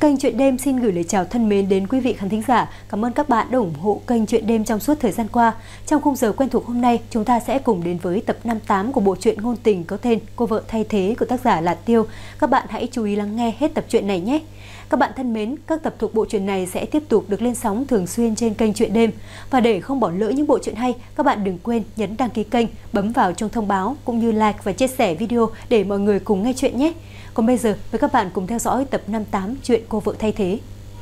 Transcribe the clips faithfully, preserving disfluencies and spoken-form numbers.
Kênh Chuyện Đêm xin gửi lời chào thân mến đến quý vị khán thính giả. Cảm ơn các bạn đã ủng hộ kênh Chuyện Đêm trong suốt thời gian qua. Trong khung giờ quen thuộc hôm nay, chúng ta sẽ cùng đến với tập năm mươi tám của bộ truyện ngôn tình có tên Cô vợ thay thế của tác giả là Tiêu. Các bạn hãy chú ý lắng nghe hết tập truyện này nhé. Các bạn thân mến, các tập thuộc bộ truyện này sẽ tiếp tục được lên sóng thường xuyên trên kênh Chuyện Đêm. Và để không bỏ lỡ những bộ truyện hay, các bạn đừng quên nhấn đăng ký kênh, bấm vào chuông thông báo cũng như like và chia sẻ video để mọi người cùng nghe chuyện nhé. Còn bây giờ, mời các bạn cùng theo dõi tập năm mươi tám chuyện Cô vợ thay thế.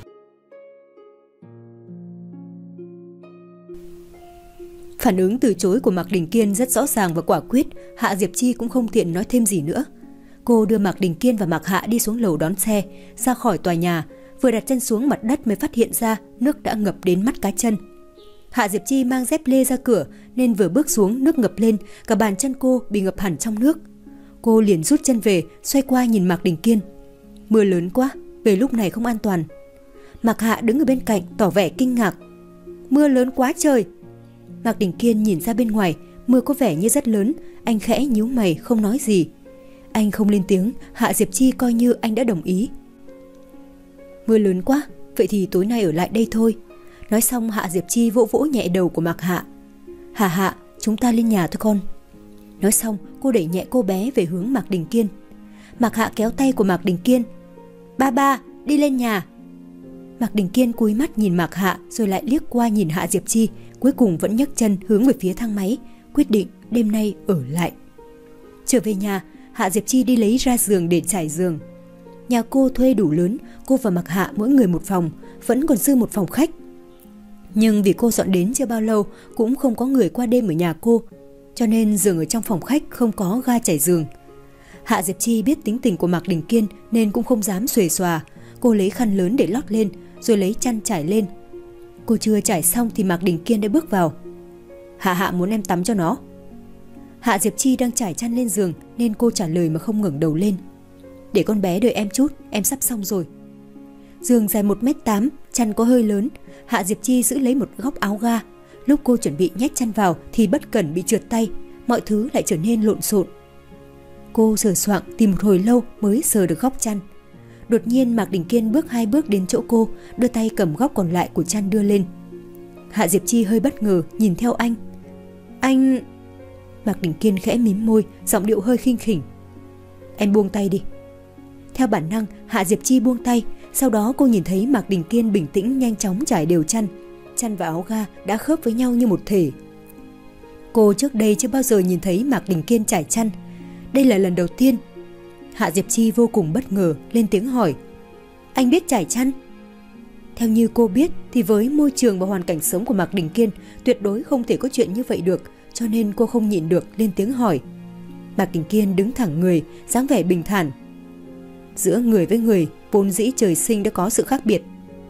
Phản ứng từ chối của Mạc Đình Kiên rất rõ ràng và quả quyết, Hạ Diệp Chi cũng không tiện nói thêm gì nữa. Cô đưa Mạc Đình Kiên và Mạc Hạ đi xuống lầu đón xe, ra khỏi tòa nhà, vừa đặt chân xuống mặt đất mới phát hiện ra nước đã ngập đến mắt cá chân. Hạ Diệp Chi mang dép lê ra cửa nên vừa bước xuống nước ngập lên, cả bàn chân cô bị ngập hẳn trong nước. Cô liền rút chân về, xoay qua nhìn Mạc Đình Kiên. Mưa lớn quá, về lúc này không an toàn. Mạc Hạ đứng ở bên cạnh tỏ vẻ kinh ngạc. Mưa lớn quá trời. Mạc Đình Kiên nhìn ra bên ngoài, mưa có vẻ như rất lớn, anh khẽ nhíu mày không nói gì. Anh không lên tiếng, Hạ Diệp Chi coi như anh đã đồng ý. Mưa lớn quá, vậy thì tối nay ở lại đây thôi. Nói xong Hạ Diệp Chi vỗ vỗ nhẹ đầu của Mạc Hạ. Hạ Hạ, chúng ta lên nhà thôi con. Nói xong cô đẩy nhẹ cô bé về hướng Mạc Đình Kiên. Mạc Hạ kéo tay của Mạc Đình Kiên. Ba ba, đi lên nhà. Mạc Đình Kiên cúi mắt nhìn Mạc Hạ rồi lại liếc qua nhìn Hạ Diệp Chi, cuối cùng vẫn nhấc chân hướng về phía thang máy, quyết định đêm nay ở lại. Trở về nhà, Hạ Diệp Chi đi lấy ra giường để trải giường. Nhà cô thuê đủ lớn, cô và Mạc Hạ mỗi người một phòng, vẫn còn dư một phòng khách. Nhưng vì cô dọn đến chưa bao lâu, cũng không có người qua đêm ở nhà cô, cho nên giường ở trong phòng khách không có ga trải giường. Hạ Diệp Chi biết tính tình của Mạc Đình Kiên nên cũng không dám xuề xòa. Cô lấy khăn lớn để lót lên, rồi lấy chăn trải lên. Cô chưa trải xong thì Mạc Đình Kiên đã bước vào. Hạ Hạ muốn em tắm cho nó. Hạ Diệp Chi đang trải chăn lên giường nên cô trả lời mà không ngẩng đầu lên. Để con bé đợi em chút, em sắp xong rồi. Giường dài một mét tám, chăn có hơi lớn. Hạ Diệp Chi giữ lấy một góc áo ga. Lúc cô chuẩn bị nhét chăn vào thì bất cẩn bị trượt tay, mọi thứ lại trở nên lộn xộn. Cô sờ soạng tìm một hồi lâu mới sờ được góc chăn. Đột nhiên Mạc Đình Kiên bước hai bước đến chỗ cô, đưa tay cầm góc còn lại của chăn đưa lên. Hạ Diệp Chi hơi bất ngờ nhìn theo anh. Anh... Mạc Đình Kiên khẽ mím môi, giọng điệu hơi khinh khỉnh. Em buông tay đi. Theo bản năng, Hạ Diệp Chi buông tay. Sau đó cô nhìn thấy Mạc Đình Kiên bình tĩnh nhanh chóng trải đều chăn. Chăn và áo ga đã khớp với nhau như một thể. Cô trước đây chưa bao giờ nhìn thấy Mạc Đình Kiên trải chăn. Đây là lần đầu tiên. Hạ Diệp Chi vô cùng bất ngờ, lên tiếng hỏi. Anh biết trải chăn? Theo như cô biết thì với môi trường và hoàn cảnh sống của Mạc Đình Kiên, tuyệt đối không thể có chuyện như vậy được, cho nên cô không nhịn được lên tiếng hỏi. Mạc Đình Kiên đứng thẳng người, dáng vẻ bình thản. Giữa người với người, vốn dĩ trời sinh đã có sự khác biệt.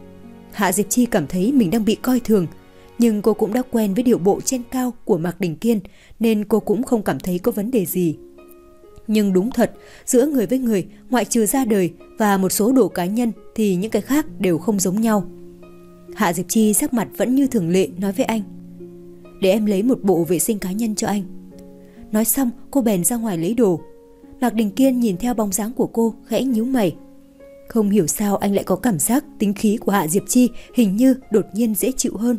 Hạ Diệp Chi cảm thấy mình đang bị coi thường, nhưng cô cũng đã quen với điệu bộ trên cao của Mạc Đình Kiên nên cô cũng không cảm thấy có vấn đề gì. Nhưng đúng thật, giữa người với người, ngoại trừ ra đời và một số đồ cá nhân thì những cái khác đều không giống nhau. Hạ Diệp Chi sắc mặt vẫn như thường lệ nói với anh. Để em lấy một bộ vệ sinh cá nhân cho anh. Nói xong cô bèn ra ngoài lấy đồ. Mạc Đình Kiên nhìn theo bóng dáng của cô khẽ nhíu mày. Không hiểu sao anh lại có cảm giác tính khí của Hạ Diệp Chi hình như đột nhiên dễ chịu hơn.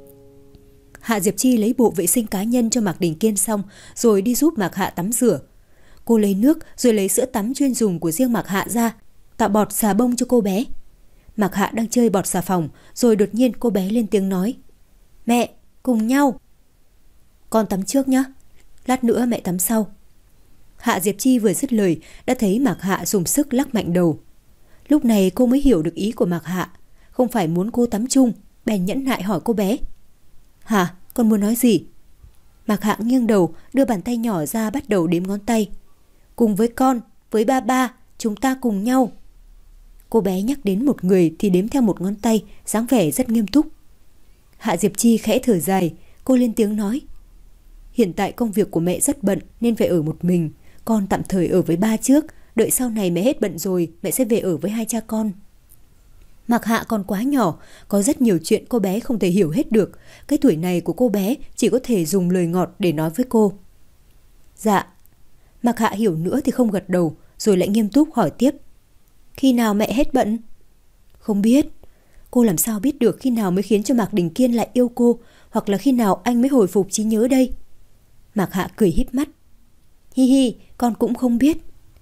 Hạ Diệp Chi lấy bộ vệ sinh cá nhân cho Mạc Đình Kiên xong rồi đi giúp Mạc Hạ tắm rửa. Cô lấy nước rồi lấy sữa tắm chuyên dùng của riêng Mạc Hạ ra, tạo bọt xà bông cho cô bé. Mạc Hạ đang chơi bọt xà phòng, rồi đột nhiên cô bé lên tiếng nói. Mẹ, cùng nhau. Con tắm trước nhé, lát nữa mẹ tắm sau. Hạ Diệp Chi vừa dứt lời đã thấy Mạc Hạ dùng sức lắc mạnh đầu. Lúc này cô mới hiểu được ý của Mạc Hạ, không phải muốn cô tắm chung, bèn nhẫn nại hỏi cô bé. Hả, con muốn nói gì? Mạc Hạ nghiêng đầu, đưa bàn tay nhỏ ra bắt đầu đếm ngón tay. Cùng với con, với ba ba, chúng ta cùng nhau. Cô bé nhắc đến một người thì đếm theo một ngón tay, dáng vẻ rất nghiêm túc. Hạ Diệp Chi khẽ thở dài, cô lên tiếng nói. Hiện tại công việc của mẹ rất bận nên phải ở một mình, con tạm thời ở với ba trước, đợi sau này mẹ hết bận rồi, mẹ sẽ về ở với hai cha con. Mạc Hạ còn quá nhỏ, có rất nhiều chuyện cô bé không thể hiểu hết được. Cái tuổi này của cô bé chỉ có thể dùng lời ngọt để nói với cô. Dạ. Mạc Hạ hiểu nữa thì không gật đầu, rồi lại nghiêm túc hỏi tiếp. Khi nào mẹ hết bận? Không biết. Cô làm sao biết được khi nào mới khiến cho Mạc Đình Kiên lại yêu cô, hoặc là khi nào anh mới hồi phục trí nhớ đây? Mạc Hạ cười híp mắt. Hi hi, con cũng không biết.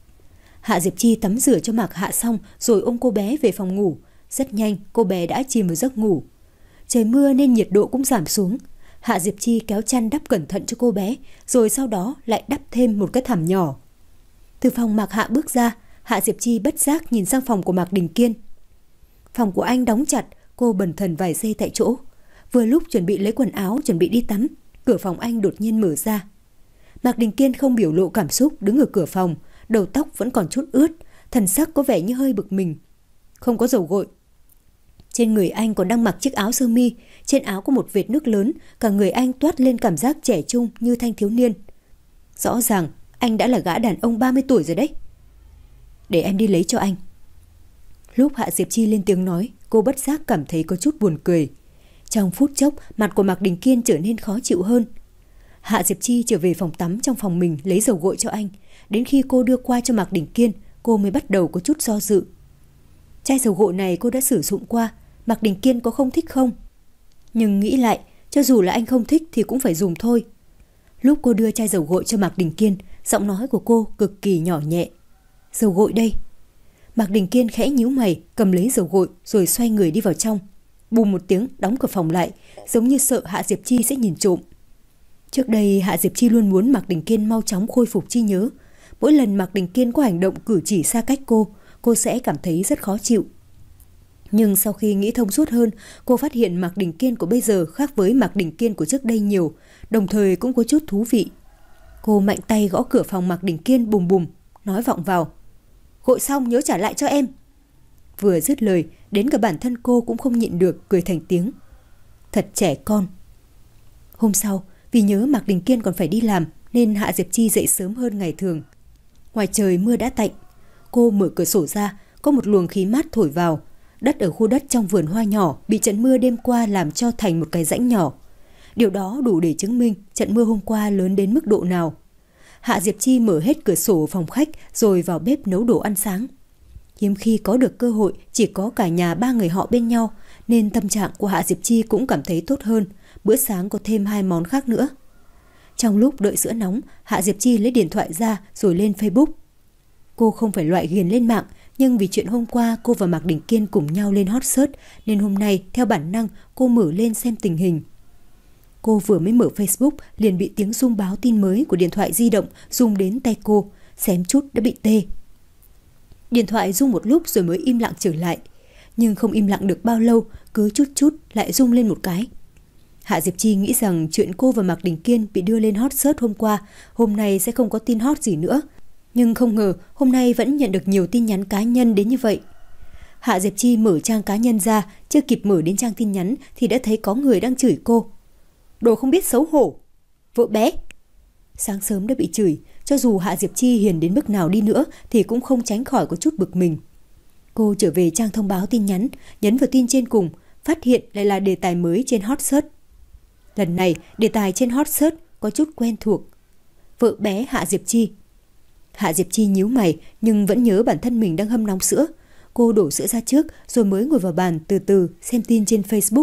Hạ Diệp Chi tắm rửa cho Mạc Hạ xong rồi ôm cô bé về phòng ngủ. Rất nhanh cô bé đã chìm vào giấc ngủ. Trời mưa nên nhiệt độ cũng giảm xuống. Hạ Diệp Chi kéo chăn đắp cẩn thận cho cô bé, rồi sau đó lại đắp thêm một cái thảm nhỏ. Từ phòng Mạc Hạ bước ra, Hạ Diệp Chi bất giác nhìn sang phòng của Mạc Đình Kiên. Phòng của anh đóng chặt, cô bần thần vài giây tại chỗ. Vừa lúc chuẩn bị lấy quần áo, chuẩn bị đi tắm, cửa phòng anh đột nhiên mở ra. Mạc Đình Kiên không biểu lộ cảm xúc, đứng ở cửa phòng, đầu tóc vẫn còn chút ướt, thần sắc có vẻ như hơi bực mình. Không có dầu gội. Trên người anh còn đang mặc chiếc áo sơ mi, trên áo có một vệt nước lớn, cả người anh toát lên cảm giác trẻ trung như thanh thiếu niên. Rõ ràng anh đã là gã đàn ông ba mươi tuổi rồi đấy. Để em đi lấy cho anh. Lúc Hạ Diệp Chi lên tiếng nói, cô bất giác cảm thấy có chút buồn cười. Trong phút chốc, mặt của Mạc Đình Kiên trở nên khó chịu hơn. Hạ Diệp Chi trở về phòng tắm trong phòng mình lấy dầu gội cho anh. Đến khi cô đưa qua cho Mạc Đình Kiên, cô mới bắt đầu có chút do dự. Chai dầu gội này cô đã sử dụng qua, Mạc Đình Kiên có không thích không? Nhưng nghĩ lại, cho dù là anh không thích thì cũng phải dùng thôi. Lúc cô đưa chai dầu gội cho Mạc Đình Kiên, giọng nói của cô cực kỳ nhỏ nhẹ. Dầu gội đây. Mạc Đình Kiên khẽ nhíu mày, cầm lấy dầu gội rồi xoay người đi vào trong. Bùm một tiếng đóng cửa phòng lại, giống như sợ Hạ Diệp Chi sẽ nhìn trộm. Trước đây Hạ Diệp Chi luôn muốn Mạc Đình Kiên mau chóng khôi phục trí nhớ. Mỗi lần Mạc Đình Kiên có hành động cử chỉ xa cách cô, cô sẽ cảm thấy rất khó chịu. Nhưng sau khi nghĩ thông suốt hơn, cô phát hiện Mạc Đình Kiên của bây giờ khác với Mạc Đình Kiên của trước đây nhiều, đồng thời cũng có chút thú vị. Cô mạnh tay gõ cửa phòng Mạc Đình Kiên bùm bùm, nói vọng vào. Gội xong nhớ trả lại cho em. Vừa dứt lời, đến cả bản thân cô cũng không nhịn được cười thành tiếng. Thật trẻ con. Hôm sau, vì nhớ Mạc Đình Kiên còn phải đi làm nên Hạ Diệp Chi dậy sớm hơn ngày thường. Ngoài trời mưa đã tạnh. Cô mở cửa sổ ra, có một luồng khí mát thổi vào. Đất ở khu đất trong vườn hoa nhỏ bị trận mưa đêm qua làm cho thành một cái rãnh nhỏ. Điều đó đủ để chứng minh trận mưa hôm qua lớn đến mức độ nào. Hạ Diệp Chi mở hết cửa sổ phòng khách rồi vào bếp nấu đồ ăn sáng. Hiếm khi có được cơ hội chỉ có cả nhà ba người họ bên nhau, nên tâm trạng của Hạ Diệp Chi cũng cảm thấy tốt hơn. Bữa sáng có thêm hai món khác nữa. Trong lúc đợi sữa nóng, Hạ Diệp Chi lấy điện thoại ra rồi lên Facebook. Cô không phải loại ghiền lên mạng, nhưng vì chuyện hôm qua cô và Mạc Đình Kiên cùng nhau lên hot search, nên hôm nay theo bản năng cô mở lên xem tình hình. Cô vừa mới mở Facebook liền bị tiếng rung báo tin mới của điện thoại di động rung đến tay cô, xém chút đã bị tê. Điện thoại rung một lúc rồi mới im lặng trở lại, nhưng không im lặng được bao lâu, cứ chút chút lại rung lên một cái. Hạ Diệp Chi nghĩ rằng chuyện cô và Mạc Đình Kiên bị đưa lên hot search hôm qua, hôm nay sẽ không có tin hot gì nữa. Nhưng không ngờ hôm nay vẫn nhận được nhiều tin nhắn cá nhân đến như vậy. Hạ Diệp Chi mở trang cá nhân ra, chưa kịp mở đến trang tin nhắn thì đã thấy có người đang chửi cô. Đồ không biết xấu hổ, vợ bé. Sáng sớm đã bị chửi, cho dù Hạ Diệp Chi hiền đến mức nào đi nữa thì cũng không tránh khỏi có chút bực mình. Cô trở về trang thông báo tin nhắn, nhấn vào tin trên cùng, phát hiện lại là đề tài mới trên hot search. Lần này đề tài trên hot search có chút quen thuộc. Vợ bé Hạ Diệp Chi. Hạ Diệp Chi nhíu mày nhưng vẫn nhớ bản thân mình đang hâm nóng sữa. Cô đổ sữa ra trước rồi mới ngồi vào bàn từ từ xem tin trên Facebook.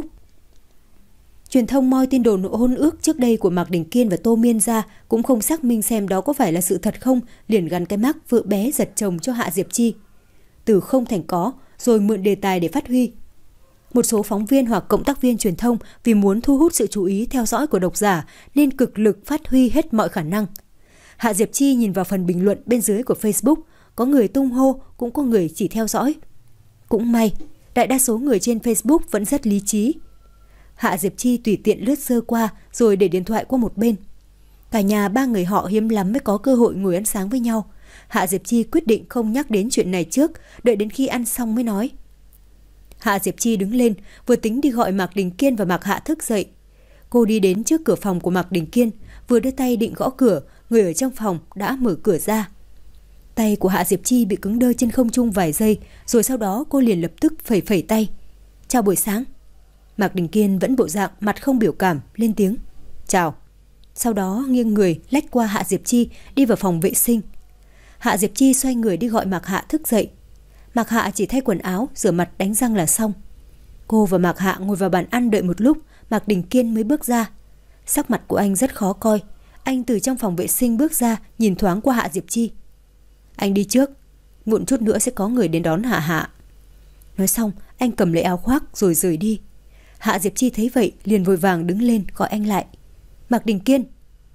Truyền thông moi tin đồn hôn ước trước đây của Mạc Đình Kiên và Tô Miên ra, cũng không xác minh xem đó có phải là sự thật không, liền gắn cái mác vợ bé giật chồng cho Hạ Diệp Chi. Từ không thành có, rồi mượn đề tài để phát huy. Một số phóng viên hoặc cộng tác viên truyền thông vì muốn thu hút sự chú ý theo dõi của độc giả nên cực lực phát huy hết mọi khả năng. Hạ Diệp Chi nhìn vào phần bình luận bên dưới của Facebook, có người tung hô, cũng có người chỉ theo dõi. Cũng may, đại đa số người trên Facebook vẫn rất lý trí. Hạ Diệp Chi tùy tiện lướt sơ qua rồi để điện thoại qua một bên. Cả nhà ba người họ hiếm lắm mới có cơ hội ngồi ăn sáng với nhau. Hạ Diệp Chi quyết định không nhắc đến chuyện này trước, đợi đến khi ăn xong mới nói. Hạ Diệp Chi đứng lên, vừa tính đi gọi Mạc Đình Kiên và Mạc Hạ thức dậy. Cô đi đến trước cửa phòng của Mạc Đình Kiên, vừa đưa tay định gõ cửa, người ở trong phòng đã mở cửa ra. Tay của Hạ Diệp Chi bị cứng đơ trên không trung vài giây, rồi sau đó cô liền lập tức phẩy phẩy tay. Chào buổi sáng. Mạc Đình Kiên vẫn bộ dạng mặt không biểu cảm, lên tiếng. Chào. Sau đó nghiêng người lách qua Hạ Diệp Chi đi vào phòng vệ sinh. Hạ Diệp Chi xoay người đi gọi Mạc Hạ thức dậy. Mạc Hạ chỉ thay quần áo, rửa mặt đánh răng là xong. Cô và Mạc Hạ ngồi vào bàn ăn đợi một lúc, Mạc Đình Kiên mới bước ra. Sắc mặt của anh rất khó coi. Anh từ trong phòng vệ sinh bước ra, nhìn thoáng qua Hạ Diệp Chi. Anh đi trước, muộn chút nữa sẽ có người đến đón Hạ Hạ. Nói xong, anh cầm lấy áo khoác rồi rời đi. Hạ Diệp Chi thấy vậy liền vội vàng đứng lên gọi anh lại. Mạc Đình Kiên.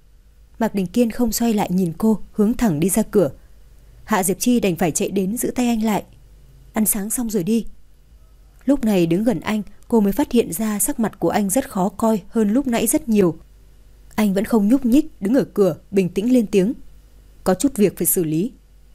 Mạc Đình Kiên không xoay lại nhìn cô, hướng thẳng đi ra cửa. Hạ Diệp Chi đành phải chạy đến giữ tay anh lại. Ăn sáng xong rồi đi. Lúc này đứng gần anh, cô mới phát hiện ra sắc mặt của anh rất khó coi hơn lúc nãy rất nhiều. Anh vẫn không nhúc nhích, đứng ở cửa, bình tĩnh lên tiếng. Có chút việc phải xử lý.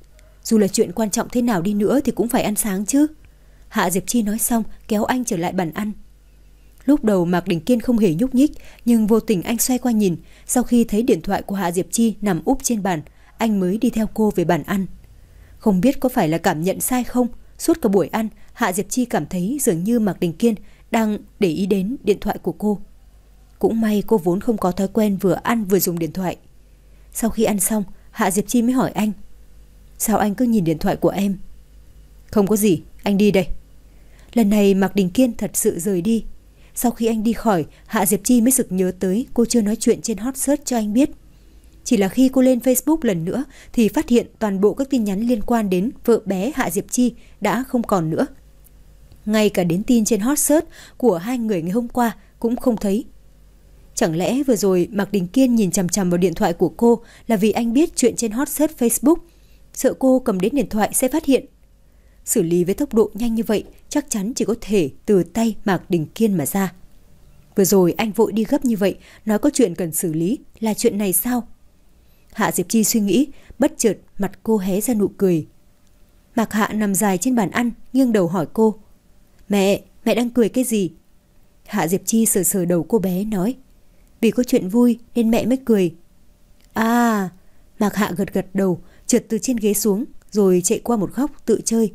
Dù là chuyện quan trọng thế nào đi nữa thì cũng phải ăn sáng chứ. Hạ Diệp Chi nói xong kéo anh trở lại bàn ăn. Lúc đầu Mạc Đình Kiên không hề nhúc nhích, nhưng vô tình anh xoay qua nhìn. Sau khi thấy điện thoại của Hạ Diệp Chi nằm úp trên bàn, anh mới đi theo cô về bàn ăn. Không biết có phải là cảm nhận sai không, suốt cả buổi ăn Hạ Diệp Chi cảm thấy dường như Mạc Đình Kiên đang để ý đến điện thoại của cô. Cũng may cô vốn không có thói quen vừa ăn vừa dùng điện thoại. Sau khi ăn xong, Hạ Diệp Chi mới hỏi anh. Sao anh cứ nhìn điện thoại của em? Không có gì, anh đi đây. Lần này Mạc Đình Kiên thật sự rời đi. Sau khi anh đi khỏi, Hạ Diệp Chi mới sực nhớ tới cô chưa nói chuyện trên hot search cho anh biết. Chỉ là khi cô lên Facebook lần nữa thì phát hiện toàn bộ các tin nhắn liên quan đến vợ bé Hạ Diệp Chi đã không còn nữa. Ngay cả đến tin trên hot search của hai người ngày hôm qua cũng không thấy. Chẳng lẽ vừa rồi Mạc Đình Kiên nhìn chằm chằm vào điện thoại của cô là vì anh biết chuyện trên hot search Facebook, sợ cô cầm đến điện thoại sẽ phát hiện. Xử lý với tốc độ nhanh như vậy chắc chắn chỉ có thể từ tay Mạc Đình Kiên mà ra. Vừa rồi anh vội đi gấp như vậy, nói có chuyện cần xử lý, là chuyện này sao? Hạ Diệp Chi suy nghĩ, bất chợt mặt cô hé ra nụ cười. Mạc Hạ nằm dài trên bàn ăn, nghiêng đầu hỏi cô. Mẹ, mẹ đang cười cái gì? Hạ Diệp Chi sờ sờ đầu cô bé nói. Vì có chuyện vui nên mẹ mới cười. À, Mạc Hạ gật gật đầu, trượt từ trên ghế xuống, rồi chạy qua một góc tự chơi.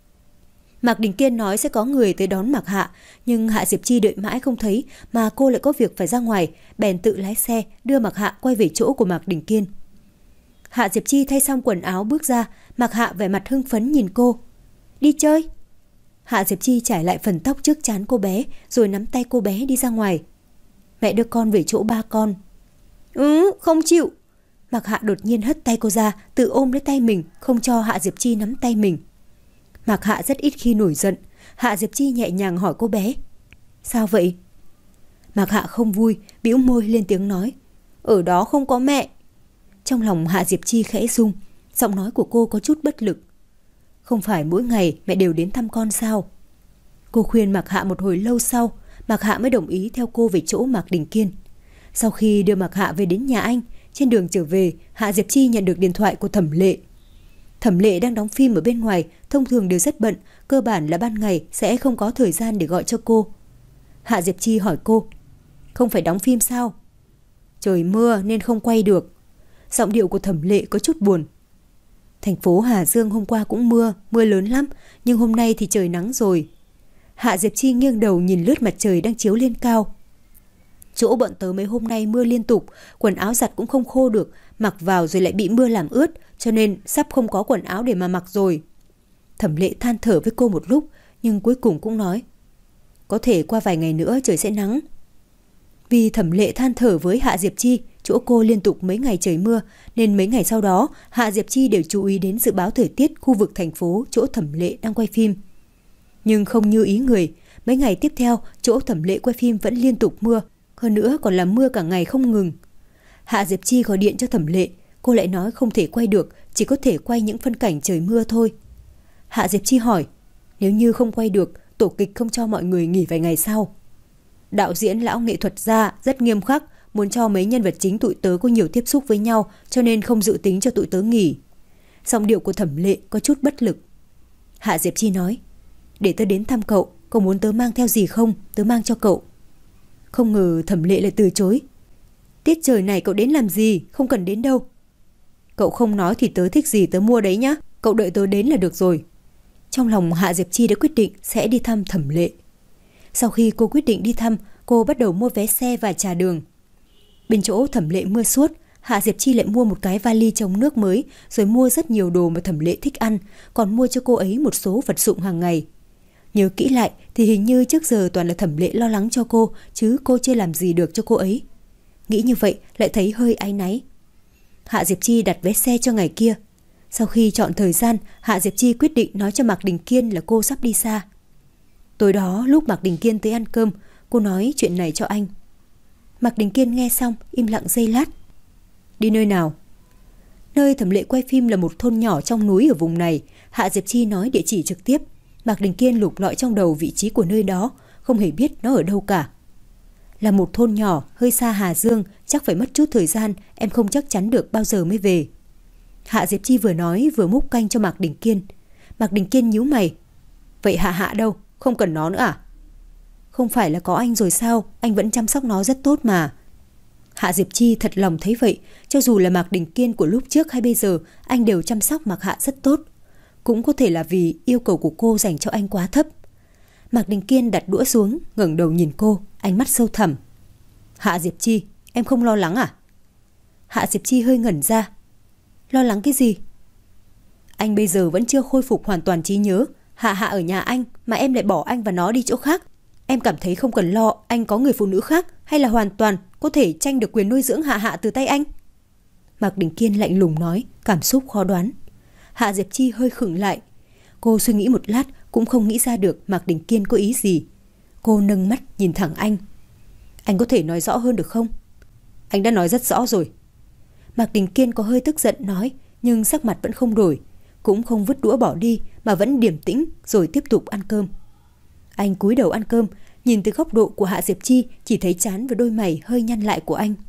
Mạc Đình Kiên nói sẽ có người tới đón Mạc Hạ, nhưng Hạ Diệp Chi đợi mãi không thấy, mà cô lại có việc phải ra ngoài, bèn tự lái xe đưa Mạc Hạ quay về chỗ của Mạc Đình Kiên. Hạ Diệp Chi thay xong quần áo bước ra, Mạc Hạ vẻ mặt hưng phấn nhìn cô. Đi chơi. Hạ Diệp Chi trải lại phần tóc trước trán cô bé, rồi nắm tay cô bé đi ra ngoài. Mẹ đưa con về chỗ ba con. Ừ, không chịu. Mạc Hạ đột nhiên hất tay cô ra, tự ôm lấy tay mình, không cho Hạ Diệp Chi nắm tay mình. Mạc Hạ rất ít khi nổi giận. Hạ Diệp Chi nhẹ nhàng hỏi cô bé. Sao vậy? Mạc Hạ không vui, bĩu môi lên tiếng nói. Ở đó không có mẹ. Trong lòng Hạ Diệp Chi khẽ rung, giọng nói của cô có chút bất lực. Không phải mỗi ngày mẹ đều đến thăm con sao? Cô khuyên Mạc Hạ một hồi lâu sau, Mạc Hạ mới đồng ý theo cô về chỗ Mạc Đình Kiên. Sau khi đưa Mạc Hạ về đến nhà anh, trên đường trở về, Hạ Diệp Chi nhận được điện thoại của Thẩm Lệ. Thẩm Lệ đang đóng phim ở bên ngoài, thông thường đều rất bận, cơ bản là ban ngày sẽ không có thời gian để gọi cho cô. Hạ Diệp Chi hỏi cô, không phải đóng phim sao? Trời mưa nên không quay được. Giọng điệu của Thẩm Lệ có chút buồn. Thành phố Hà Dương hôm qua cũng mưa, mưa lớn lắm, nhưng hôm nay thì trời nắng rồi. Hạ Diệp Chi nghiêng đầu nhìn lướt mặt trời đang chiếu lên cao. Chỗ bọn tớ mấy hôm nay mưa liên tục, quần áo giặt cũng không khô được, mặc vào rồi lại bị mưa làm ướt, cho nên sắp không có quần áo để mà mặc rồi. Thẩm Lệ than thở với cô một lúc, nhưng cuối cùng cũng nói, có thể qua vài ngày nữa trời sẽ nắng. Vì Thẩm Lệ than thở với Hạ Diệp Chi, chỗ cô liên tục mấy ngày trời mưa, nên mấy ngày sau đó Hạ Diệp Chi đều chú ý đến dự báo thời tiết khu vực thành phố chỗ Thẩm Lệ đang quay phim. Nhưng không như ý người, mấy ngày tiếp theo chỗ Thẩm Lệ quay phim vẫn liên tục mưa, hơn nữa còn là mưa cả ngày không ngừng. Hạ Diệp Chi gọi điện cho Thẩm Lệ, cô lại nói không thể quay được, chỉ có thể quay những phân cảnh trời mưa thôi. Hạ Diệp Chi hỏi, nếu như không quay được, tổ kịch không cho mọi người nghỉ vài ngày sau? Đạo diễn lão nghệ thuật gia rất nghiêm khắc, muốn cho mấy nhân vật chính tụi tớ có nhiều tiếp xúc với nhau, cho nên không dự tính cho tụi tớ nghỉ. Giọng điệu của Thẩm Lệ có chút bất lực. Hạ Diệp Chi nói, để tớ đến thăm cậu, cậu muốn tớ mang theo gì không? Tớ mang cho cậu. Không ngờ Thẩm Lệ lại từ chối. Tiết trời này cậu đến làm gì? Không cần đến đâu. Cậu không nói thì tớ thích gì tớ mua đấy nhá. Cậu đợi tớ đến là được rồi. Trong lòng Hạ Diệp Chi đã quyết định sẽ đi thăm Thẩm Lệ. Sau khi cô quyết định đi thăm, cô bắt đầu mua vé xe và trà đường. Bên chỗ Thẩm Lệ mưa suốt, Hạ Diệp Chi lại mua một cái vali chống nước mới, rồi mua rất nhiều đồ mà Thẩm Lệ thích ăn, còn mua cho cô ấy một số vật dụng hàng ngày. Nhớ kỹ lại thì hình như trước giờ toàn là Thẩm Lệ lo lắng cho cô, chứ cô chưa làm gì được cho cô ấy. Nghĩ như vậy lại thấy hơi áy náy. Hạ Diệp Chi đặt vé xe cho ngày kia. Sau khi chọn thời gian, Hạ Diệp Chi quyết định nói cho Mạc Đình Kiên là cô sắp đi xa. Tối đó lúc Mạc Đình Kiên tới ăn cơm, cô nói chuyện này cho anh. Mạc Đình Kiên nghe xong im lặng giây lát. Đi nơi nào? Nơi Thẩm Lệ quay phim là một thôn nhỏ trong núi ở vùng này. Hạ Diệp Chi nói địa chỉ trực tiếp. Mạc Đình Kiên lục lọi trong đầu vị trí của nơi đó, không hề biết nó ở đâu cả. Là một thôn nhỏ hơi xa Hà Dương, chắc phải mất chút thời gian, em không chắc chắn được bao giờ mới về. Hạ Diệp Chi vừa nói vừa múc canh cho Mạc Đình Kiên. Mạc Đình Kiên nhíu mày. Vậy Hạ Hạ đâu? Không cần nó nữa à? Không phải là có anh rồi sao? Anh vẫn chăm sóc nó rất tốt mà. Hạ Diệp Chi thật lòng thấy vậy. Cho dù là Mạc Đình Kiên của lúc trước hay bây giờ, anh đều chăm sóc Mạc Hạ rất tốt. Cũng có thể là vì yêu cầu của cô dành cho anh quá thấp. Mạc Đình Kiên đặt đũa xuống, ngẩng đầu nhìn cô, ánh mắt sâu thẳm. Hạ Diệp Chi, em không lo lắng à? Hạ Diệp Chi hơi ngẩn ra. Lo lắng cái gì? Anh bây giờ vẫn chưa khôi phục hoàn toàn trí nhớ. Hạ Hạ ở nhà anh mà em lại bỏ anh và nó đi chỗ khác. Em cảm thấy không cần lo anh có người phụ nữ khác, hay là hoàn toàn có thể tranh được quyền nuôi dưỡng Hạ Hạ từ tay anh? Mạc Đình Kiên lạnh lùng nói, cảm xúc khó đoán. Hạ Diệp Chi hơi khựng lại. Cô suy nghĩ một lát cũng không nghĩ ra được Mạc Đình Kiên có ý gì. Cô nâng mắt nhìn thẳng anh. Anh có thể nói rõ hơn được không? Anh đã nói rất rõ rồi. Mạc Đình Kiên có hơi tức giận nói, nhưng sắc mặt vẫn không đổi, cũng không vứt đũa bỏ đi mà vẫn điềm tĩnh rồi tiếp tục ăn cơm. Anh cúi đầu ăn cơm, nhìn từ góc độ của Hạ Diệp Chi chỉ thấy trán và đôi mày hơi nhăn lại của anh.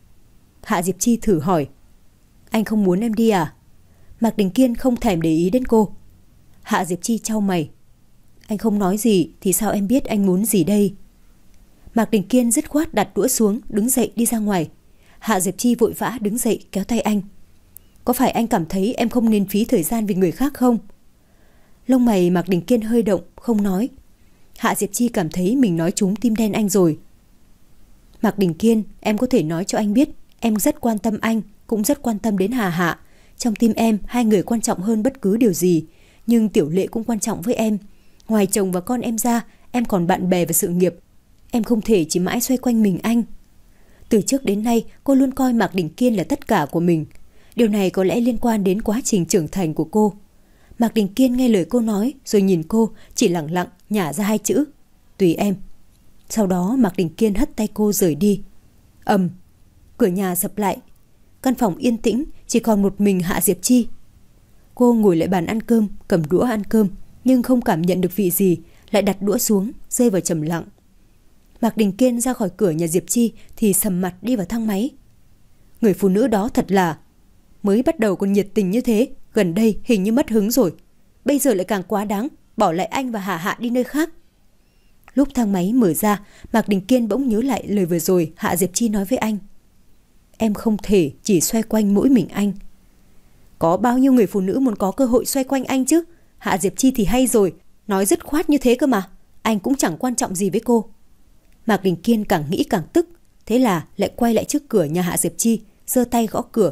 Hạ Diệp Chi thử hỏi, anh không muốn em đi à? Mạc Đình Kiên không thèm để ý đến cô. Hạ Diệp Chi chau mày. Anh không nói gì thì sao em biết anh muốn gì đây? Mạc Đình Kiên dứt khoát đặt đũa xuống, đứng dậy đi ra ngoài. Hạ Diệp Chi vội vã đứng dậy kéo tay anh. Có phải anh cảm thấy em không nên phí thời gian vì người khác không? Lông mày Mạc Đình Kiên hơi động, không nói. Hạ Diệp Chi cảm thấy mình nói trúng tim đen anh rồi. Mạc Đình Kiên, em có thể nói cho anh biết em rất quan tâm anh, cũng rất quan tâm đến Hà Hạ. Trong tim em, hai người quan trọng hơn bất cứ điều gì. Nhưng Tiểu Lệ cũng quan trọng với em. Ngoài chồng và con em ra, em còn bạn bè và sự nghiệp. Em không thể chỉ mãi xoay quanh mình anh. Từ trước đến nay, cô luôn coi Mạc Đình Kiên là tất cả của mình. Điều này có lẽ liên quan đến quá trình trưởng thành của cô. Mạc Đình Kiên nghe lời cô nói, rồi nhìn cô, chỉ lặng lặng nhả ra hai chữ: tùy em. Sau đó Mạc Đình Kiên hất tay cô rời đi. Ầm, cửa nhà sập lại. Căn phòng yên tĩnh, chỉ còn một mình Hạ Diệp Chi. Cô ngồi lại bàn ăn cơm, cầm đũa ăn cơm, nhưng không cảm nhận được vị gì, lại đặt đũa xuống, rơi vào trầm lặng. Mạc Đình Kiên ra khỏi cửa nhà Diệp Chi thì sầm mặt đi vào thang máy. Người phụ nữ đó thật là... Mới bắt đầu còn nhiệt tình như thế, gần đây hình như mất hứng rồi. Bây giờ lại càng quá đáng, bỏ lại anh và Hạ Hạ đi nơi khác. Lúc thang máy mở ra, Mạc Đình Kiên bỗng nhớ lại lời vừa rồi Hạ Diệp Chi nói với anh. Em không thể chỉ xoay quanh mỗi mình anh. Có bao nhiêu người phụ nữ muốn có cơ hội xoay quanh anh chứ? Hạ Diệp Chi thì hay rồi, nói dứt khoát như thế cơ mà. Anh cũng chẳng quan trọng gì với cô. Mạc Đình Kiên càng nghĩ càng tức, thế là lại quay lại trước cửa nhà Hạ Diệp Chi, giơ tay gõ cửa.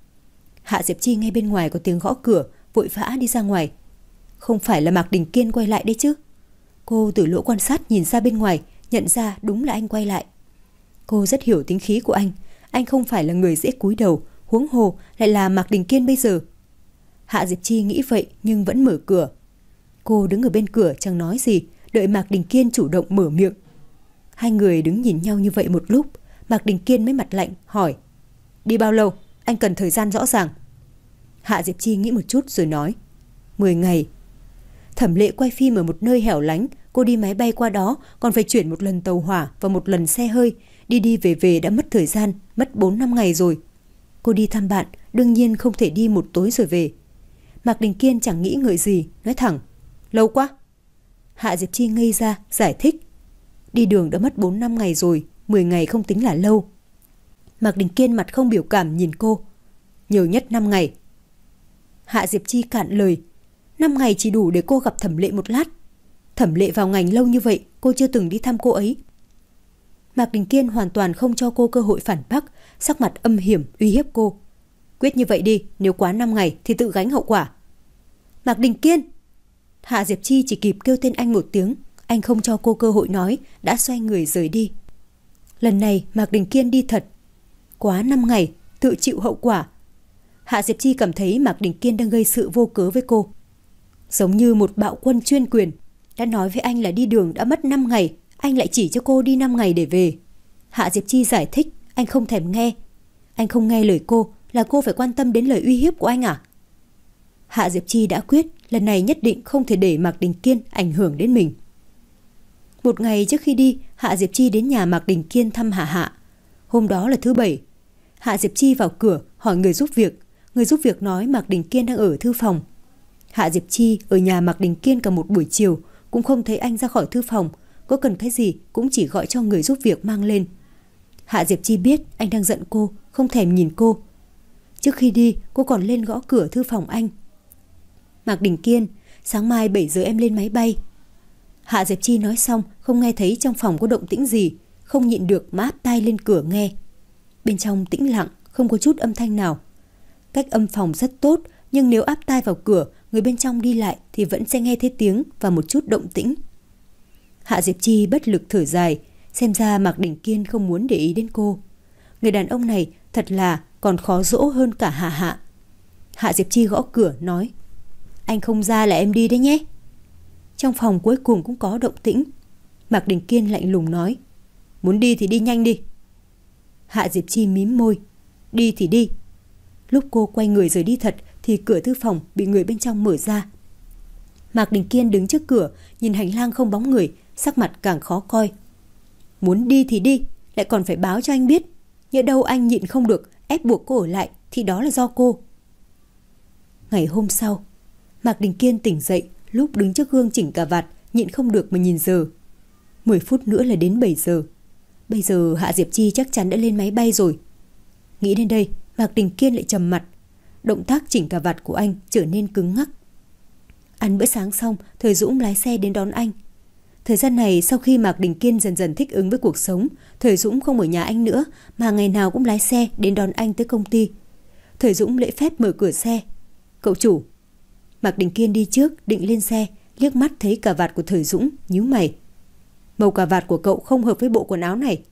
Hạ Diệp Chi nghe bên ngoài có tiếng gõ cửa, vội vã đi ra ngoài. Không phải là Mạc Đình Kiên quay lại đấy chứ? Cô từ lỗ quan sát nhìn ra bên ngoài, nhận ra đúng là anh quay lại. Cô rất hiểu tính khí của anh. Anh không phải là người dễ cúi đầu, huống hồ lại là Mạc Đình Kiên bây giờ. Hạ Diệp Chi nghĩ vậy nhưng vẫn mở cửa. Cô đứng ở bên cửa chẳng nói gì, đợi Mạc Đình Kiên chủ động mở miệng. Hai người đứng nhìn nhau như vậy một lúc, Mạc Đình Kiên mới mặt lạnh hỏi: Đi bao lâu? Anh cần thời gian rõ ràng. Hạ Diệp Chi nghĩ một chút rồi nói: Mười ngày. Thẩm Lệ quay phim ở một nơi hẻo lánh, cô đi máy bay qua đó, còn phải chuyển một lần tàu hỏa và một lần xe hơi. Đi đi về về đã mất thời gian, mất bốn năm ngày rồi. Cô đi thăm bạn, đương nhiên không thể đi một tối rồi về. Mạc Đình Kiên chẳng nghĩ ngợi gì, nói thẳng: Lâu quá. Hạ Diệp Chi ngây ra, giải thích: Đi đường đã mất bốn năm ngày rồi, mười ngày không tính là lâu. Mạc Đình Kiên mặt không biểu cảm nhìn cô: Nhiều nhất năm ngày. Hạ Diệp Chi cạn lời: Năm ngày chỉ đủ để cô gặp Thẩm Lệ một lát. Thẩm Lệ vào ngành lâu như vậy, cô chưa từng đi thăm cô ấy. Mạc Đình Kiên hoàn toàn không cho cô cơ hội phản bác, sắc mặt âm hiểm uy hiếp cô. Quyết như vậy đi, nếu quá năm ngày thì tự gánh hậu quả. Mạc Đình Kiên! Hạ Diệp Chi chỉ kịp kêu tên anh một tiếng, anh không cho cô cơ hội nói, đã xoay người rời đi. Lần này Mạc Đình Kiên đi thật. Quá năm ngày, tự chịu hậu quả. Hạ Diệp Chi cảm thấy Mạc Đình Kiên đang gây sự vô cớ với cô. Giống như một bạo quân chuyên quyền, đã nói với anh là đi đường đã mất năm ngày, anh lại chỉ cho cô đi năm ngày để về. Hạ Diệp Chi giải thích, anh không thèm nghe. Anh không nghe lời cô, là cô phải quan tâm đến lời uy hiếp của anh à? Hạ Diệp Chi đã quyết, lần này nhất định không thể để Mạc Đình Kiên ảnh hưởng đến mình. Một ngày trước khi đi, Hạ Diệp Chi đến nhà Mạc Đình Kiên thăm Hạ Hạ. Hôm đó là thứ bảy. Hạ Diệp Chi vào cửa hỏi người giúp việc. Người giúp việc nói Mạc Đình Kiên đang ở thư phòng. Hạ Diệp Chi ở nhà Mạc Đình Kiên cả một buổi chiều, cũng không thấy anh ra khỏi thư phòng. Có cần cái gì cũng chỉ gọi cho người giúp việc mang lên. Hạ Diệp Chi biết anh đang giận cô, không thèm nhìn cô. Trước khi đi, cô còn lên gõ cửa thư phòng anh. Mạc Đình Kiên, sáng mai bảy giờ em lên máy bay. Hạ Diệp Chi nói xong, không nghe thấy trong phòng có động tĩnh gì, không nhịn được mà áp tai lên cửa nghe. Bên trong tĩnh lặng, không có chút âm thanh nào. Cách âm phòng rất tốt, nhưng nếu áp tai vào cửa, người bên trong đi lại thì vẫn sẽ nghe thấy tiếng và một chút động tĩnh. Hạ Diệp Chi bất lực thở dài, xem ra Mạc Đình Kiên không muốn để ý đến cô. Người đàn ông này thật là còn khó dỗ hơn cả Hạ Hạ. Hạ Diệp Chi gõ cửa nói, anh không ra là em đi đấy nhé. Trong phòng cuối cùng cũng có động tĩnh. Mạc Đình Kiên lạnh lùng nói, muốn đi thì đi nhanh đi. Hạ Diệp Chi mím môi, đi thì đi. Lúc cô quay người rời đi thật thì cửa thư phòng bị người bên trong mở ra. Mạc Đình Kiên đứng trước cửa, nhìn hành lang không bóng người, sắc mặt càng khó coi. Muốn đi thì đi, lại còn phải báo cho anh biết. Nhỡ đâu anh nhịn không được, ép buộc cô ở lại thì đó là do cô. Ngày hôm sau, Mạc Đình Kiên tỉnh dậy, lúc đứng trước gương chỉnh cà vạt, nhịn không được mà nhìn giờ. Mười phút nữa là đến bảy giờ. Bây giờ Hạ Diệp Chi chắc chắn đã lên máy bay rồi. Nghĩ đến đây, Mạc Đình Kiên lại trầm mặt. Động tác chỉnh cà vạt của anh trở nên cứng ngắc. Ăn bữa sáng xong, Thời Dũng lái xe đến đón anh. Thời gian này, sau khi Mạc Đình Kiên dần dần thích ứng với cuộc sống, Thời Dũng không ở nhà anh nữa, mà ngày nào cũng lái xe đến đón anh tới công ty. Thời Dũng lễ phép mở cửa xe. Cậu chủ. Mạc Đình Kiên đi trước, định lên xe, liếc mắt thấy cà vạt của Thời Dũng, nhíu mày. Màu cà vạt của cậu không hợp với bộ quần áo này.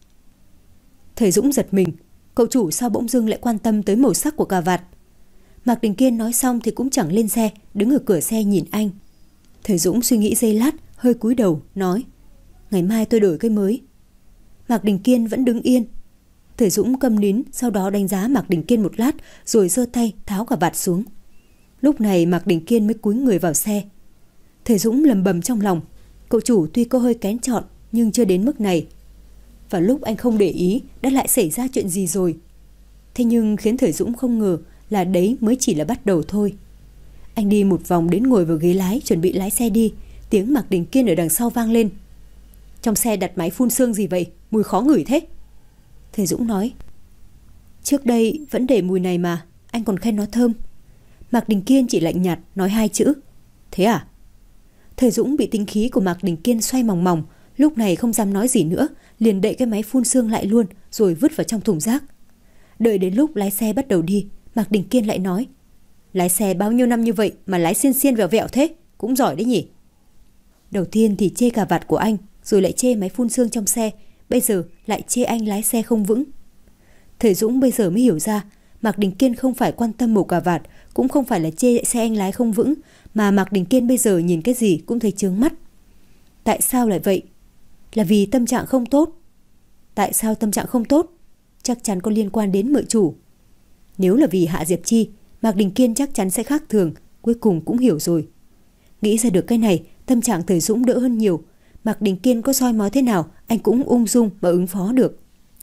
Thời Dũng giật mình, cậu chủ sao bỗng dưng lại quan tâm tới màu sắc của cà vạt. Mạc Đình Kiên nói xong thì cũng chẳng lên xe, đứng ở cửa xe nhìn anh. Thời Dũng suy nghĩ giây lát, hơi cúi đầu, nói, ngày mai tôi đổi cái mới. Mạc Đình Kiên vẫn đứng yên. Thời Dũng câm nín, sau đó đánh giá Mạc Đình Kiên một lát, rồi giơ tay tháo cà vạt xuống. Lúc này Mạc Đình Kiên mới cúi người vào xe. Thời Dũng lầm bầm trong lòng, cậu chủ tuy có hơi kén chọn, nhưng chưa đến mức này. Và lúc anh không để ý, đã lại xảy ra chuyện gì rồi. Thế nhưng khiến Thời Dũng không ngờ là đấy mới chỉ là bắt đầu thôi. Anh đi một vòng đến ngồi vào ghế lái, chuẩn bị lái xe đi. Tiếng Mạc Đình Kiên ở đằng sau vang lên. Trong xe đặt máy phun sương gì vậy, mùi khó ngửi thế. Thời Dũng nói, trước đây vẫn để mùi này mà, anh còn khen nó thơm. Mạc Đình Kiên chỉ lạnh nhạt nói hai chữ, thế à? Thời Dũng bị tính khí của Mạc Đình Kiên xoay mòng mòng, lúc này không dám nói gì nữa, liền đậy cái máy phun sương lại luôn, rồi vứt vào trong thùng rác. Đợi đến lúc lái xe bắt đầu đi, Mạc Đình Kiên lại nói, lái xe bao nhiêu năm như vậy mà lái xiên xiên vẹo vẹo thế, cũng giỏi đấy nhỉ. Đầu tiên thì chê cà vạt của anh, rồi lại chê máy phun sương trong xe, bây giờ lại chê anh lái xe không vững. Thời Dũng bây giờ mới hiểu ra, Mạc Đình Kiên không phải quan tâm màu cà vạt, cũng không phải là chê xe anh lái không vững, mà Mạc Đình Kiên bây giờ nhìn cái gì cũng thấy chướng mắt. Tại sao lại vậy? Là vì tâm trạng không tốt. Tại sao tâm trạng không tốt? Chắc chắn có liên quan đến mợ chủ. Nếu là vì Hạ Diệp Chi, Mạc Đình Kiên chắc chắn sẽ khác thường, cuối cùng cũng hiểu rồi. Nghĩ ra được cái này, tâm trạng Thời Dũng đỡ hơn nhiều. Mạc Đình Kiên có soi mói thế nào, anh cũng ung dung mà ứng phó được.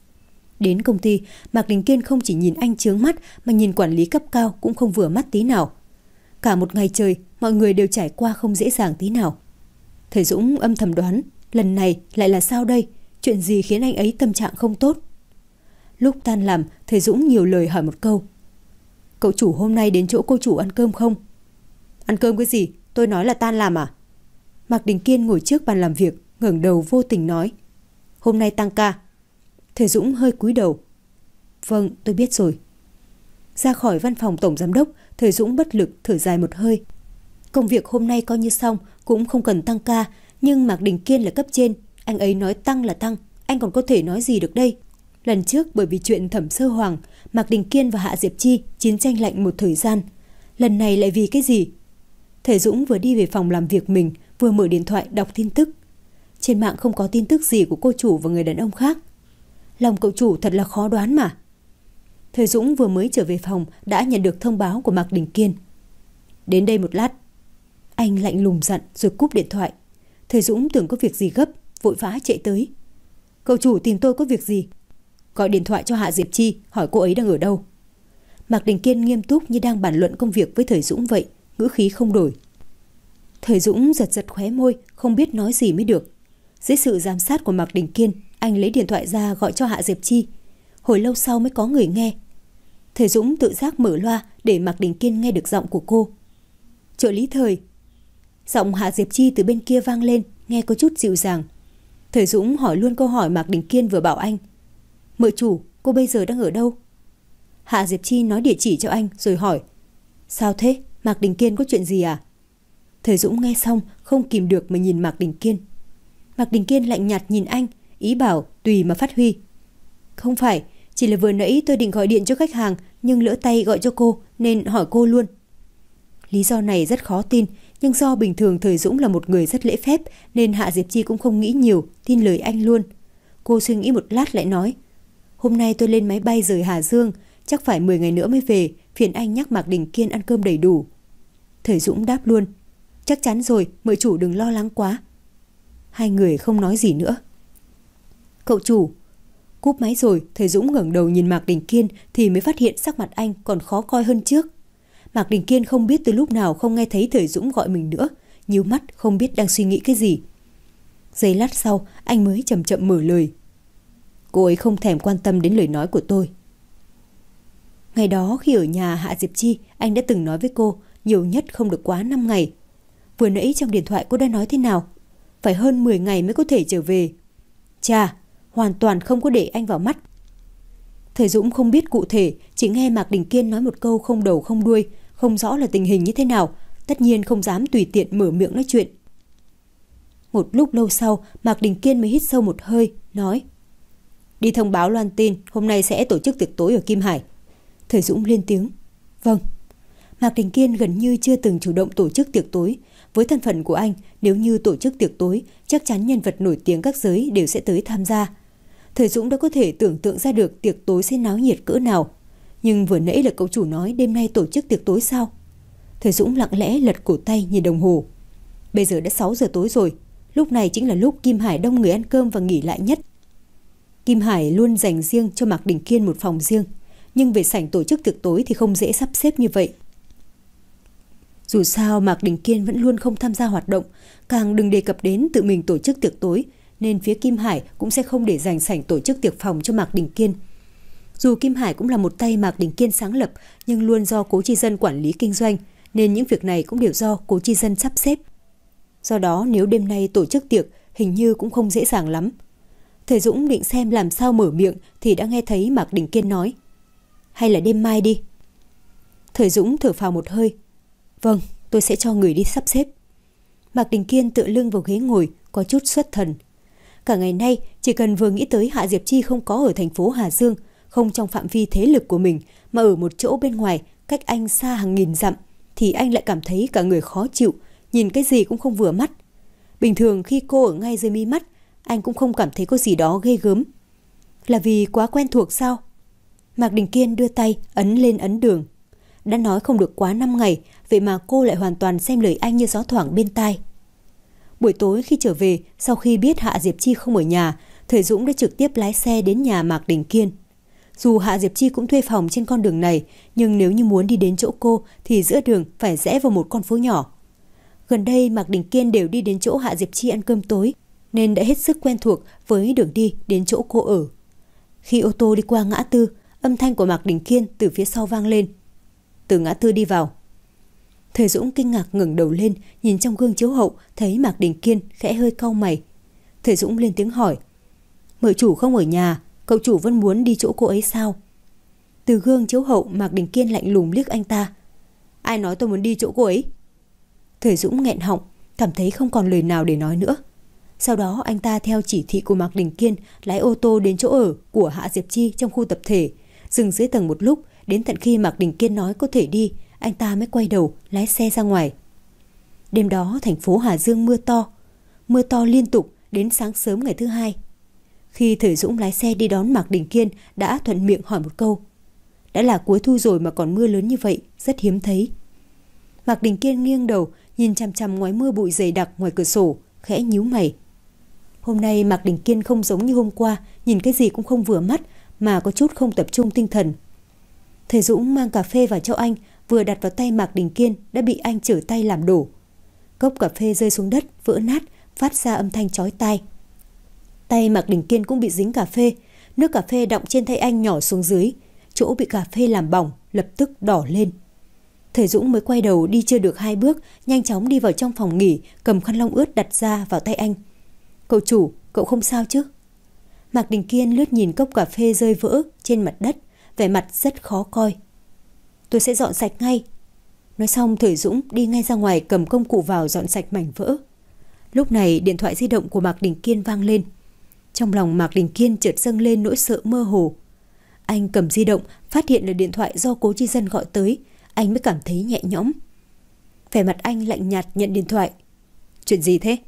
Đến công ty, Mạc Đình Kiên không chỉ nhìn anh chướng mắt, mà nhìn quản lý cấp cao cũng không vừa mắt tí nào. Cả một ngày trời, mọi người đều trải qua không dễ dàng tí nào. Thời Dũng âm thầm đoán, lần này lại là sao đây? Chuyện gì khiến anh ấy tâm trạng không tốt? Lúc tan làm, Thời Dũng nhiều lời hỏi một câu. Cậu chủ hôm nay đến chỗ cô chủ ăn cơm không? Ăn cơm cái gì? Tôi nói là tan làm à? Mạc Đình Kiên ngồi trước bàn làm việc, ngẩng đầu vô tình nói. hôm nay tăng ca. Thời Dũng hơi cúi đầu. Vâng, tôi biết rồi. Ra khỏi văn phòng tổng giám đốc, Thời Dũng bất lực thở dài một hơi. Công việc hôm nay coi như xong, cũng không cần tăng ca, nhưng Mạc Đình Kiên là cấp trên, anh ấy nói tăng là tăng, anh còn có thể nói gì được đây? Lần trước bởi vì chuyện Thẩm Sơ Hoàng, Mạc Đình Kiên và Hạ Diệp Chi chiến tranh lạnh một thời gian. Lần này lại vì cái gì? Thời Dũng vừa đi về phòng làm việc mình, vừa mở điện thoại đọc tin tức. Trên mạng không có tin tức gì của cô chủ và người đàn ông khác. Lòng cậu chủ thật là khó đoán mà. Thời Dũng vừa mới trở về phòng đã nhận được thông báo của Mạc Đình Kiên. Đến đây một lát. Anh lạnh lùng dặn rồi cúp điện thoại. Thời Dũng tưởng có việc gì gấp, vội vã chạy tới. Cậu chủ tìm tôi có việc gì? Gọi điện thoại cho Hạ Diệp Chi, hỏi cô ấy đang ở đâu. Mạc Đình Kiên nghiêm túc như đang bàn luận công việc với Thời Dũng vậy, ngữ khí không đổi. Thời Dũng giật giật khóe môi, không biết nói gì mới được. Dưới sự giám sát của Mạc Đình Kiên, anh lấy điện thoại ra gọi cho Hạ Diệp Chi. Hồi lâu sau mới có người nghe. Thời Dũng tự giác mở loa để Mạc Đình Kiên nghe được giọng của cô. Trợ lý Thời. Giọng Hạ Diệp Chi từ bên kia vang lên, nghe có chút dịu dàng. Thời Dũng hỏi luôn câu hỏi Mạc Đình Kiên vừa bảo anh. Mợ chủ, cô bây giờ đang ở đâu? Hạ Diệp Chi nói địa chỉ cho anh rồi hỏi. Sao thế? Mạc Đình Kiên có chuyện gì à? Thời Dũng nghe xong không kìm được mà nhìn Mạc Đình Kiên. Mạc Đình Kiên lạnh nhạt nhìn anh, ý bảo tùy mà phát huy. Không phải, chỉ là vừa nãy tôi định gọi điện cho khách hàng nhưng lỡ tay gọi cho cô nên hỏi cô luôn. Lý do này rất khó tin, nhưng do bình thường Thời Dũng là một người rất lễ phép nên Hạ Diệp Chi cũng không nghĩ nhiều, tin lời anh luôn. Cô suy nghĩ một lát lại nói. Hôm nay tôi lên máy bay rời Hà Dương, chắc phải mười ngày nữa mới về, phiền anh nhắc Mạc Đình Kiên ăn cơm đầy đủ. Thời Dũng đáp luôn. Chắc chắn rồi, mợ chủ đừng lo lắng quá. Hai người không nói gì nữa. Cậu chủ. Cúp máy rồi, Thời Dũng ngẩng đầu nhìn Mạc Đình Kiên thì mới phát hiện sắc mặt anh còn khó coi hơn trước. Mạc Đình Kiên không biết từ lúc nào không nghe thấy Thời Dũng gọi mình nữa, nhíu mắt không biết đang suy nghĩ cái gì. Giây lát sau, anh mới chậm chậm mở lời. Cô ấy không thèm quan tâm đến lời nói của tôi. Ngày đó khi ở nhà Hạ Diệp Chi, anh đã từng nói với cô nhiều nhất không được quá năm ngày. Vừa nãy trong điện thoại cô đã nói thế nào? Phải hơn mười ngày mới có thể trở về. Chà, hoàn toàn không có để anh vào mắt. Thời Dũng không biết cụ thể, chỉ nghe Mạc Đình Kiên nói một câu không đầu không đuôi, không rõ là tình hình như thế nào, tất nhiên không dám tùy tiện mở miệng nói chuyện. Một lúc lâu sau, Mạc Đình Kiên mới hít sâu một hơi, nói. Đi thông báo loan tin, hôm nay sẽ tổ chức tiệc tối ở Kim Hải. Thời Dũng lên tiếng. Vâng. Mạc Đình Kiên gần như chưa từng chủ động tổ chức tiệc tối. Với thân phận của anh, nếu như tổ chức tiệc tối, chắc chắn nhân vật nổi tiếng các giới đều sẽ tới tham gia. Thời Dũng đã có thể tưởng tượng ra được tiệc tối sẽ náo nhiệt cỡ nào. Nhưng vừa nãy là cậu chủ nói đêm nay tổ chức tiệc tối sao? Thời Dũng lặng lẽ lật cổ tay nhìn đồng hồ. Bây giờ đã sáu giờ tối rồi. Lúc này chính là lúc Kim Hải đông người ăn cơm và nghỉ lại nhất. Kim Hải luôn dành riêng cho Mạc Đình Kiên một phòng riêng. Nhưng về sảnh tổ chức tiệc tối thì không dễ sắp xếp như vậy. Dù sao Mạc Đình Kiên vẫn luôn không tham gia hoạt động, càng đừng đề cập đến tự mình tổ chức tiệc tối, nên phía Kim Hải cũng sẽ không để dành sảnh tổ chức tiệc phòng cho Mạc Đình Kiên. Dù Kim Hải cũng là một tay Mạc Đình Kiên sáng lập, nhưng luôn do Cố Chi Dân quản lý kinh doanh, nên những việc này cũng đều do Cố Chi Dân sắp xếp. Do đó nếu đêm nay tổ chức tiệc, hình như cũng không dễ dàng lắm. Thời Dũng định xem làm sao mở miệng thì đã nghe thấy Mạc Đình Kiên nói. Hay là đêm mai đi. Thời Dũng thở phào một hơi. Vâng, tôi sẽ cho người đi sắp xếp. Mạc Đình Kiên tựa lưng vào ghế ngồi, có chút xuất thần. Cả ngày nay, chỉ cần vừa nghĩ tới Hạ Diệp Chi không có ở thành phố Hà Dương, không trong phạm vi thế lực của mình, mà ở một chỗ bên ngoài, cách anh xa hàng nghìn dặm, thì anh lại cảm thấy cả người khó chịu, nhìn cái gì cũng không vừa mắt. Bình thường khi cô ở ngay dưới mí mắt, anh cũng không cảm thấy có gì đó ghê gớm. Là vì quá quen thuộc sao? Mạc Đình Kiên đưa tay ấn lên ấn đường. Đã nói không được quá năm ngày, vậy mà cô lại hoàn toàn xem lời anh như gió thoảng bên tai. Buổi tối khi trở về, sau khi biết Hạ Diệp Chi không ở nhà, Thời Dũng đã trực tiếp lái xe đến nhà Mạc Đình Kiên. Dù Hạ Diệp Chi cũng thuê phòng trên con đường này, nhưng nếu như muốn đi đến chỗ cô thì giữa đường phải rẽ vào một con phố nhỏ. Gần đây Mạc Đình Kiên đều đi đến chỗ Hạ Diệp Chi ăn cơm tối, nên đã hết sức quen thuộc với đường đi đến chỗ cô ở. Khi ô tô đi qua ngã tư, âm thanh của Mạc Đình Kiên từ phía sau vang lên. Từ ngã tư đi vào. Thời Dũng kinh ngạc ngẩng đầu lên, nhìn trong gương chiếu hậu thấy Mạc Đình Kiên khẽ hơi cau mày. Thời Dũng lên tiếng hỏi. Mợ chủ không ở nhà, cậu chủ vẫn muốn đi chỗ cô ấy sao? Từ gương chiếu hậu, Mạc Đình Kiên lạnh lùng liếc anh ta. Ai nói tôi muốn đi chỗ cô ấy? Thời Dũng nghẹn họng, cảm thấy không còn lời nào để nói nữa. Sau đó anh ta theo chỉ thị của Mạc Đình Kiên lái ô tô đến chỗ ở của Hạ Diệp Chi trong khu tập thể, dừng dưới tầng một lúc, đến tận khi Mạc Đình Kiên nói có thể đi, anh ta mới quay đầu lái xe ra ngoài. Đêm đó thành phố Hà Dương mưa to, mưa to liên tục đến sáng sớm ngày thứ hai. Khi Thời Dũng lái xe đi đón Mạc Đình Kiên đã thuận miệng hỏi một câu. Đã là cuối thu rồi mà còn mưa lớn như vậy, rất hiếm thấy. Mạc Đình Kiên nghiêng đầu nhìn chằm chằm ngoài mưa bụi dày đặc ngoài cửa sổ, khẽ nhíu mày. Hôm nay Mạc Đình Kiên không giống như hôm qua, nhìn cái gì cũng không vừa mắt mà có chút không tập trung tinh thần. Thời Dũng mang cà phê vào cho anh, vừa đặt vào tay Mạc Đình Kiên đã bị anh trở tay làm đổ. Cốc cà phê rơi xuống đất, vỡ nát, phát ra âm thanh chói tai. Tay Mạc Đình Kiên cũng bị dính cà phê, nước cà phê đọng trên tay anh nhỏ xuống dưới, chỗ bị cà phê làm bỏng lập tức đỏ lên. Thời Dũng mới quay đầu đi chưa được hai bước, nhanh chóng đi vào trong phòng nghỉ, cầm khăn lông ướt đặt ra vào tay anh. Cậu chủ, cậu không sao chứ? Mạc Đình Kiên lướt nhìn cốc cà phê rơi vỡ trên mặt đất, vẻ mặt rất khó coi. Tôi sẽ dọn sạch ngay. Nói xong Thời Dũng đi ngay ra ngoài cầm công cụ vào dọn sạch mảnh vỡ. Lúc này điện thoại di động của Mạc Đình Kiên vang lên. Trong lòng Mạc Đình Kiên chợt dâng lên nỗi sợ mơ hồ. Anh cầm di động, phát hiện là điện thoại do Cố Chi Dân gọi tới, anh mới cảm thấy nhẹ nhõm. Vẻ mặt anh lạnh nhạt nhận điện thoại. Chuyện gì thế?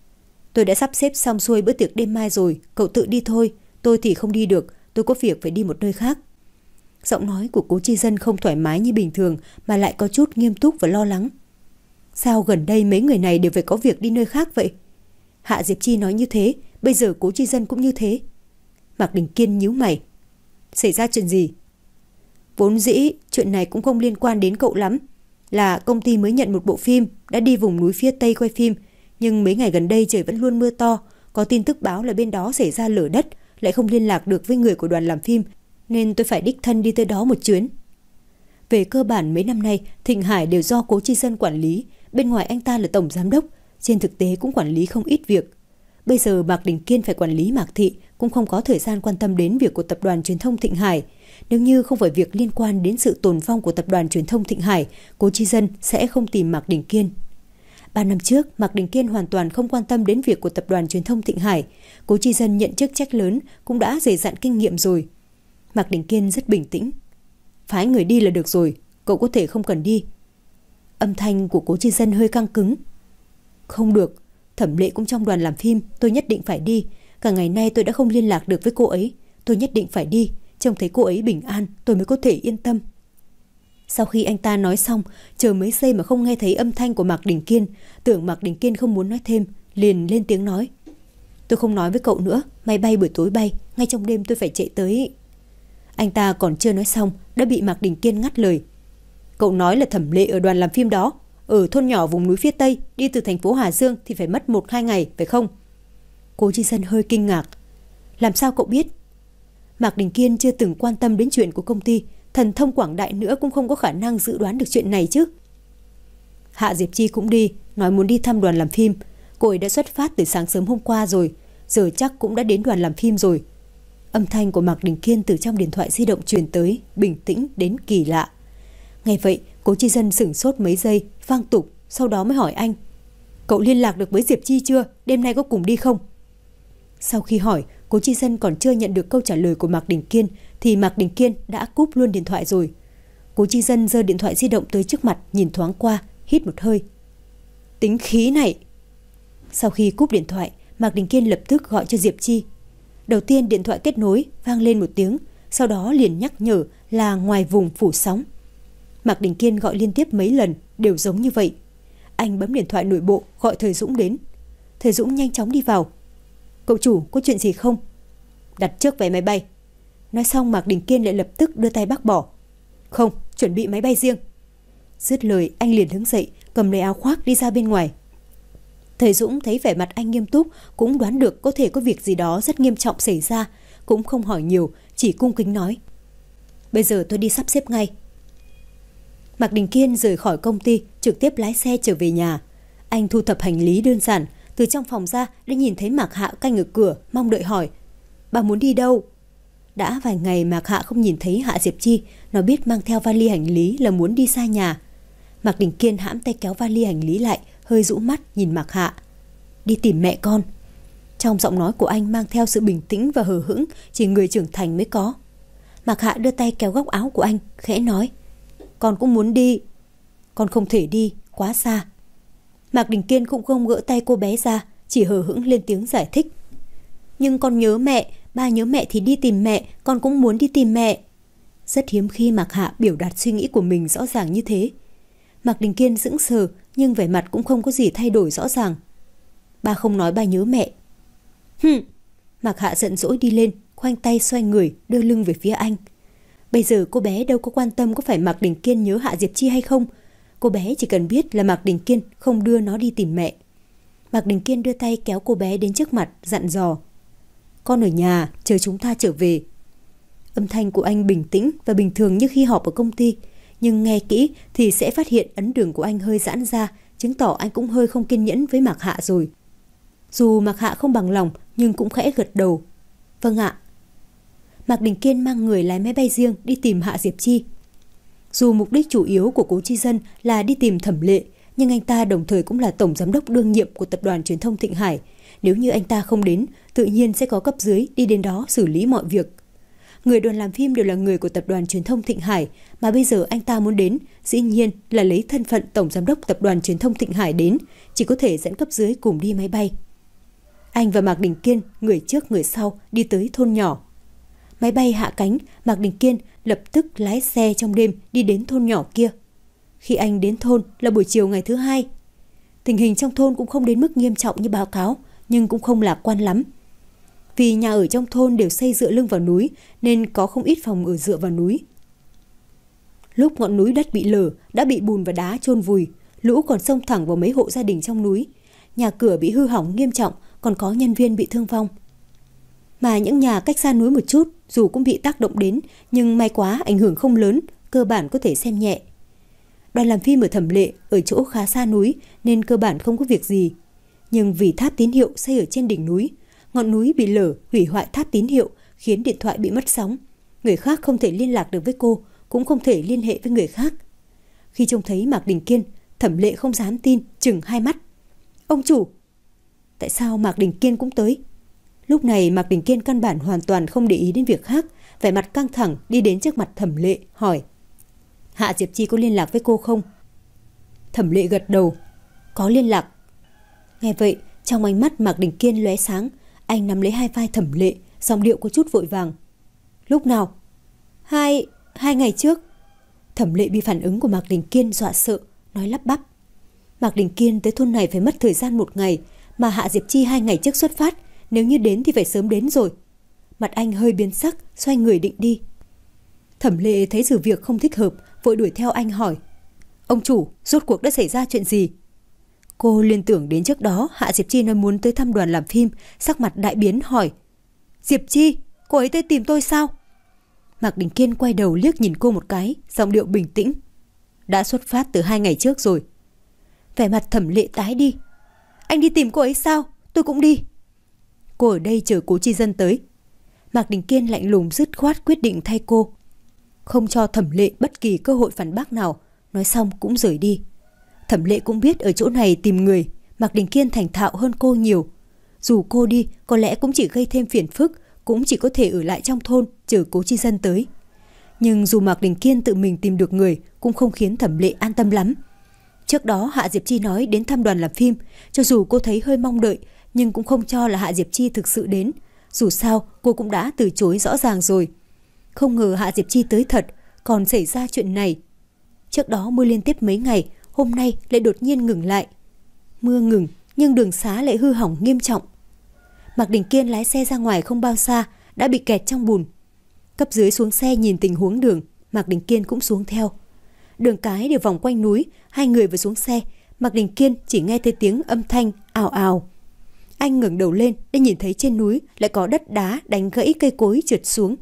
Tôi đã sắp xếp xong xuôi bữa tiệc đêm mai rồi, cậu tự đi thôi, tôi thì không đi được, tôi có việc phải đi một nơi khác. Giọng nói của Cố Chi Dân không thoải mái như bình thường mà lại có chút nghiêm túc và lo lắng. Sao gần đây mấy người này đều phải có việc đi nơi khác vậy? Hạ Diệp Chi nói như thế, bây giờ Cố Chi Dân cũng như thế. Mạc Đình Kiên nhíu mày. Xảy ra chuyện gì? Vốn dĩ chuyện này cũng không liên quan đến cậu lắm. Là công ty mới nhận một bộ phim, đã đi vùng núi phía Tây quay phim. Nhưng mấy ngày gần đây trời vẫn luôn mưa to, có tin tức báo là bên đó xảy ra lở đất, lại không liên lạc được với người của đoàn làm phim, nên tôi phải đích thân đi tới đó một chuyến. Về cơ bản mấy năm nay, Thịnh Hải đều do Cố Chi Dân quản lý, bên ngoài anh ta là tổng giám đốc, trên thực tế cũng quản lý không ít việc. Bây giờ Mạc Đình Kiên phải quản lý Mạc Thị, cũng không có thời gian quan tâm đến việc của tập đoàn truyền thông Thịnh Hải. Nếu như không phải việc liên quan đến sự tồn vong của tập đoàn truyền thông Thịnh Hải, Cố Chi Dân sẽ không tìm Mạc Đình Kiên. Ba năm trước, Mạc Đình Kiên hoàn toàn không quan tâm đến việc của tập đoàn truyền thông Thịnh Hải. Cố Chi Dân nhận chức trách lớn cũng đã dày dặn kinh nghiệm rồi. Mạc Đình Kiên rất bình tĩnh. Phái người đi là được rồi, cậu có thể không cần đi. Âm thanh của Cố Chi Dân hơi căng cứng. Không được, Thẩm Lệ cũng trong đoàn làm phim, tôi nhất định phải đi. Cả ngày nay tôi đã không liên lạc được với cô ấy, tôi nhất định phải đi. Trông thấy cô ấy bình an, tôi mới có thể yên tâm. Sau khi anh ta nói xong, chờ mấy giây mà không nghe thấy âm thanh của Mạc Đình Kiên, tưởng Mạc Đình Kiên không muốn nói thêm, liền lên tiếng nói. Tôi không nói với cậu nữa, máy bay buổi tối bay, ngay trong đêm tôi phải chạy tới. Anh ta còn chưa nói xong, đã bị Mạc Đình Kiên ngắt lời. Cậu nói là Thẩm Lệ ở đoàn làm phim đó, ở thôn nhỏ vùng núi phía Tây, đi từ thành phố Hà Dương thì phải mất một hai ngày, phải không? Cố Chi Dân hơi kinh ngạc. Làm sao cậu biết? Mạc Đình Kiên chưa từng quan tâm đến chuyện của công ty, thần thông quảng đại nữa cũng không có khả năng dự đoán được chuyện này chứ. Hạ Diệp Chi cũng đi, nói muốn đi thăm đoàn làm phim. Cô ấy đã xuất phát từ sáng sớm hôm qua rồi, giờ chắc cũng đã đến đoàn làm phim rồi. Âm thanh của Mạc Đình Kiên từ trong điện thoại di động truyền tới, bình tĩnh đến kỳ lạ. Nghe vậy, Cố Chi Dân sửng sốt mấy giây, vang tục, sau đó mới hỏi anh. Cậu liên lạc được với Diệp Chi chưa? Đêm nay có cùng đi không? Sau khi hỏi, Cố Chi Dân còn chưa nhận được câu trả lời của Mạc Đình Kiên thì Mạc Đình Kiên đã cúp luôn điện thoại rồi. Cố Chi Dân giơ điện thoại di động tới trước mặt, nhìn thoáng qua, hít một hơi. Tính khí này. Sau khi cúp điện thoại, Mạc Đình Kiên lập tức gọi cho Diệp Chi. Đầu tiên điện thoại kết nối, vang lên một tiếng, sau đó liền nhắc nhở là ngoài vùng phủ sóng. Mạc Đình Kiên gọi liên tiếp mấy lần, đều giống như vậy. Anh bấm điện thoại nội bộ gọi Thời Dũng đến. Thời Dũng nhanh chóng đi vào. Cậu chủ, có chuyện gì không? Đặt trước vé máy bay. Nói xong Mạc Đình Kiên lại lập tức đưa tay bác bỏ. Không, chuẩn bị máy bay riêng. Dứt lời anh liền đứng dậy, cầm lấy áo khoác đi ra bên ngoài. Thời Dũng thấy vẻ mặt anh nghiêm túc, cũng đoán được có thể có việc gì đó rất nghiêm trọng xảy ra, cũng không hỏi nhiều, chỉ cung kính nói. Bây giờ tôi đi sắp xếp ngay. Mạc Đình Kiên rời khỏi công ty, trực tiếp lái xe trở về nhà. Anh thu thập hành lý đơn giản, từ trong phòng ra đã nhìn thấy Mạc Hạ canh ở cửa, mong đợi hỏi. bà muốn đi đâu? Đã vài ngày Mạc Hạ không nhìn thấy Hạ Diệp Chi, nó biết mang theo vali hành lý là muốn đi xa nhà. Mạc Đình Kiên hãm tay kéo vali hành lý lại, hơi rũ mắt nhìn Mạc Hạ. Đi tìm mẹ con. Trong giọng nói của anh mang theo sự bình tĩnh và hờ hững chỉ người trưởng thành mới có. Mạc Hạ đưa tay kéo góc áo của anh, khẽ nói: Con cũng muốn đi. Con không thể đi, quá xa. Mạc Đình Kiên cũng không gỡ tay cô bé ra, chỉ hờ hững lên tiếng giải thích: Nhưng con nhớ mẹ, ba nhớ mẹ thì đi tìm mẹ, con cũng muốn đi tìm mẹ. Rất hiếm khi Mạc Hạ biểu đạt suy nghĩ của mình rõ ràng như thế. Mạc Đình Kiên sững sờ, nhưng vẻ mặt cũng không có gì thay đổi rõ ràng. Ba không nói ba nhớ mẹ. Hừm. Mạc Hạ giận dỗi đi lên, khoanh tay xoay người, đưa lưng về phía anh. Bây giờ cô bé đâu có quan tâm có phải Mạc Đình Kiên nhớ Hạ Diệp Chi hay không. Cô bé chỉ cần biết là Mạc Đình Kiên không đưa nó đi tìm mẹ. Mạc Đình Kiên đưa tay kéo cô bé đến trước mặt, dặn dò: Con ở nhà, chờ chúng ta trở về. Âm thanh của anh bình tĩnh và bình thường như khi họp ở công ty, nhưng nghe kỹ thì sẽ phát hiện ấn đường của anh hơi giãn ra, chứng tỏ anh cũng hơi không kiên nhẫn với Mạc Hạ rồi. Dù Mạc Hạ không bằng lòng, nhưng cũng khẽ gật đầu. Vâng ạ. Mạc Đình Kiên mang người lái máy bay riêng đi tìm Hạ Diệp Chi. Dù mục đích chủ yếu của Cố Chi Dân là đi tìm Thẩm Lệ, nhưng anh ta đồng thời cũng là tổng giám đốc đương nhiệm của tập đoàn truyền thông Thịnh Hải. Nếu như anh ta không đến, tự nhiên sẽ có cấp dưới đi đến đó xử lý mọi việc. Người đoàn làm phim đều là người của tập đoàn truyền thông Thịnh Hải, mà bây giờ anh ta muốn đến, dĩ nhiên là lấy thân phận tổng giám đốc tập đoàn truyền thông Thịnh Hải đến, chỉ có thể dẫn cấp dưới cùng đi máy bay. Anh và Mạc Đình Kiên, người trước người sau, đi tới thôn nhỏ. Máy bay hạ cánh, Mạc Đình Kiên lập tức lái xe trong đêm đi đến thôn nhỏ kia. Khi anh đến thôn là buổi chiều ngày thứ hai. Tình hình trong thôn cũng không đến mức nghiêm trọng như báo cáo, nhưng cũng không lạc quan lắm. Vì nhà ở trong thôn đều xây dựa lưng vào núi, nên có không ít phòng ở dựa vào núi. Lúc ngọn núi đất bị lở, đã bị bùn và đá chôn vùi, lũ còn xông thẳng vào mấy hộ gia đình trong núi. Nhà cửa bị hư hỏng nghiêm trọng, còn có nhân viên bị thương vong. Mà những nhà cách xa núi một chút, dù cũng bị tác động đến, nhưng may quá ảnh hưởng không lớn, cơ bản có thể xem nhẹ. Đoàn làm phim ở Thẩm Lệ ở chỗ khá xa núi nên cơ bản không có việc gì. Nhưng vì tháp tín hiệu xây ở trên đỉnh núi, ngọn núi bị lở hủy hoại tháp tín hiệu, khiến điện thoại bị mất sóng. Người khác không thể liên lạc được với cô, cũng không thể liên hệ với người khác. Khi trông thấy Mạc Đình Kiên, Thẩm Lệ không dám tin, chừng hai mắt. Ông chủ! Tại sao Mạc Đình Kiên cũng tới? Lúc này Mạc Đình Kiên căn bản hoàn toàn không để ý đến việc khác, vẻ mặt căng thẳng đi đến trước mặt Thẩm Lệ, hỏi: Hạ Diệp Chi có liên lạc với cô không? Thẩm Lệ gật đầu: Có liên lạc. Nghe vậy, trong ánh mắt Mạc Đình Kiên lóe sáng, anh nắm lấy hai vai Thẩm Lệ, giọng điệu có chút vội vàng. Lúc nào? Hai... hai ngày trước. Thẩm Lệ bị phản ứng của Mạc Đình Kiên dọa sợ, nói lắp bắp. Mạc Đình Kiên tới thôn này phải mất thời gian một ngày, mà Hạ Diệp Chi hai ngày trước xuất phát, nếu như đến thì phải sớm đến rồi. Mặt anh hơi biến sắc, xoay người định đi. Thẩm Lệ thấy sự việc không thích hợp, vội đuổi theo anh hỏi: Ông chủ, rốt cuộc đã xảy ra chuyện gì? Cô liên tưởng đến trước đó Hạ Diệp Chi nói muốn tới thăm đoàn làm phim, sắc mặt đại biến hỏi: Diệp Chi, cô ấy tới tìm tôi sao? Mạc Đình Kiên quay đầu liếc nhìn cô một cái, giọng điệu bình tĩnh: Đã xuất phát từ hai ngày trước rồi. Vẻ mặt Thẩm Lệ tái đi. Anh đi tìm cô ấy sao? Tôi cũng đi. Cô ở đây chờ Cố Chi Dân tới. Mạc Đình Kiên lạnh lùng dứt khoát quyết định thay cô, không cho Thẩm Lệ bất kỳ cơ hội phản bác nào, nói xong cũng rời đi. Thẩm Lệ cũng biết ở chỗ này tìm người, Mạc Đình Kiên thành thạo hơn cô nhiều. Dù cô đi, có lẽ cũng chỉ gây thêm phiền phức, cũng chỉ có thể ở lại trong thôn chờ Cố Chi Dân tới. Nhưng dù Mạc Đình Kiên tự mình tìm được người, cũng không khiến Thẩm Lệ an tâm lắm. Trước đó Hạ Diệp Chi nói đến thăm đoàn làm phim, cho dù cô thấy hơi mong đợi, nhưng cũng không cho là Hạ Diệp Chi thực sự đến. Dù sao, cô cũng đã từ chối rõ ràng rồi. Không ngờ Hạ Diệp Chi tới thật, còn xảy ra chuyện này. Trước đó mưa liên tiếp mấy ngày, hôm nay lại đột nhiên ngừng lại. Mưa ngừng, nhưng đường xá lại hư hỏng nghiêm trọng. Mạc Đình Kiên lái xe ra ngoài không bao xa, đã bị kẹt trong bùn. Cấp dưới xuống xe nhìn tình huống đường, Mạc Đình Kiên cũng xuống theo. Đường cái đều vòng quanh núi, hai người vừa xuống xe, Mạc Đình Kiên chỉ nghe thấy tiếng âm thanh ào ào. Anh ngẩng đầu lên để nhìn thấy trên núi lại có đất đá đánh gãy cây cối trượt xuống.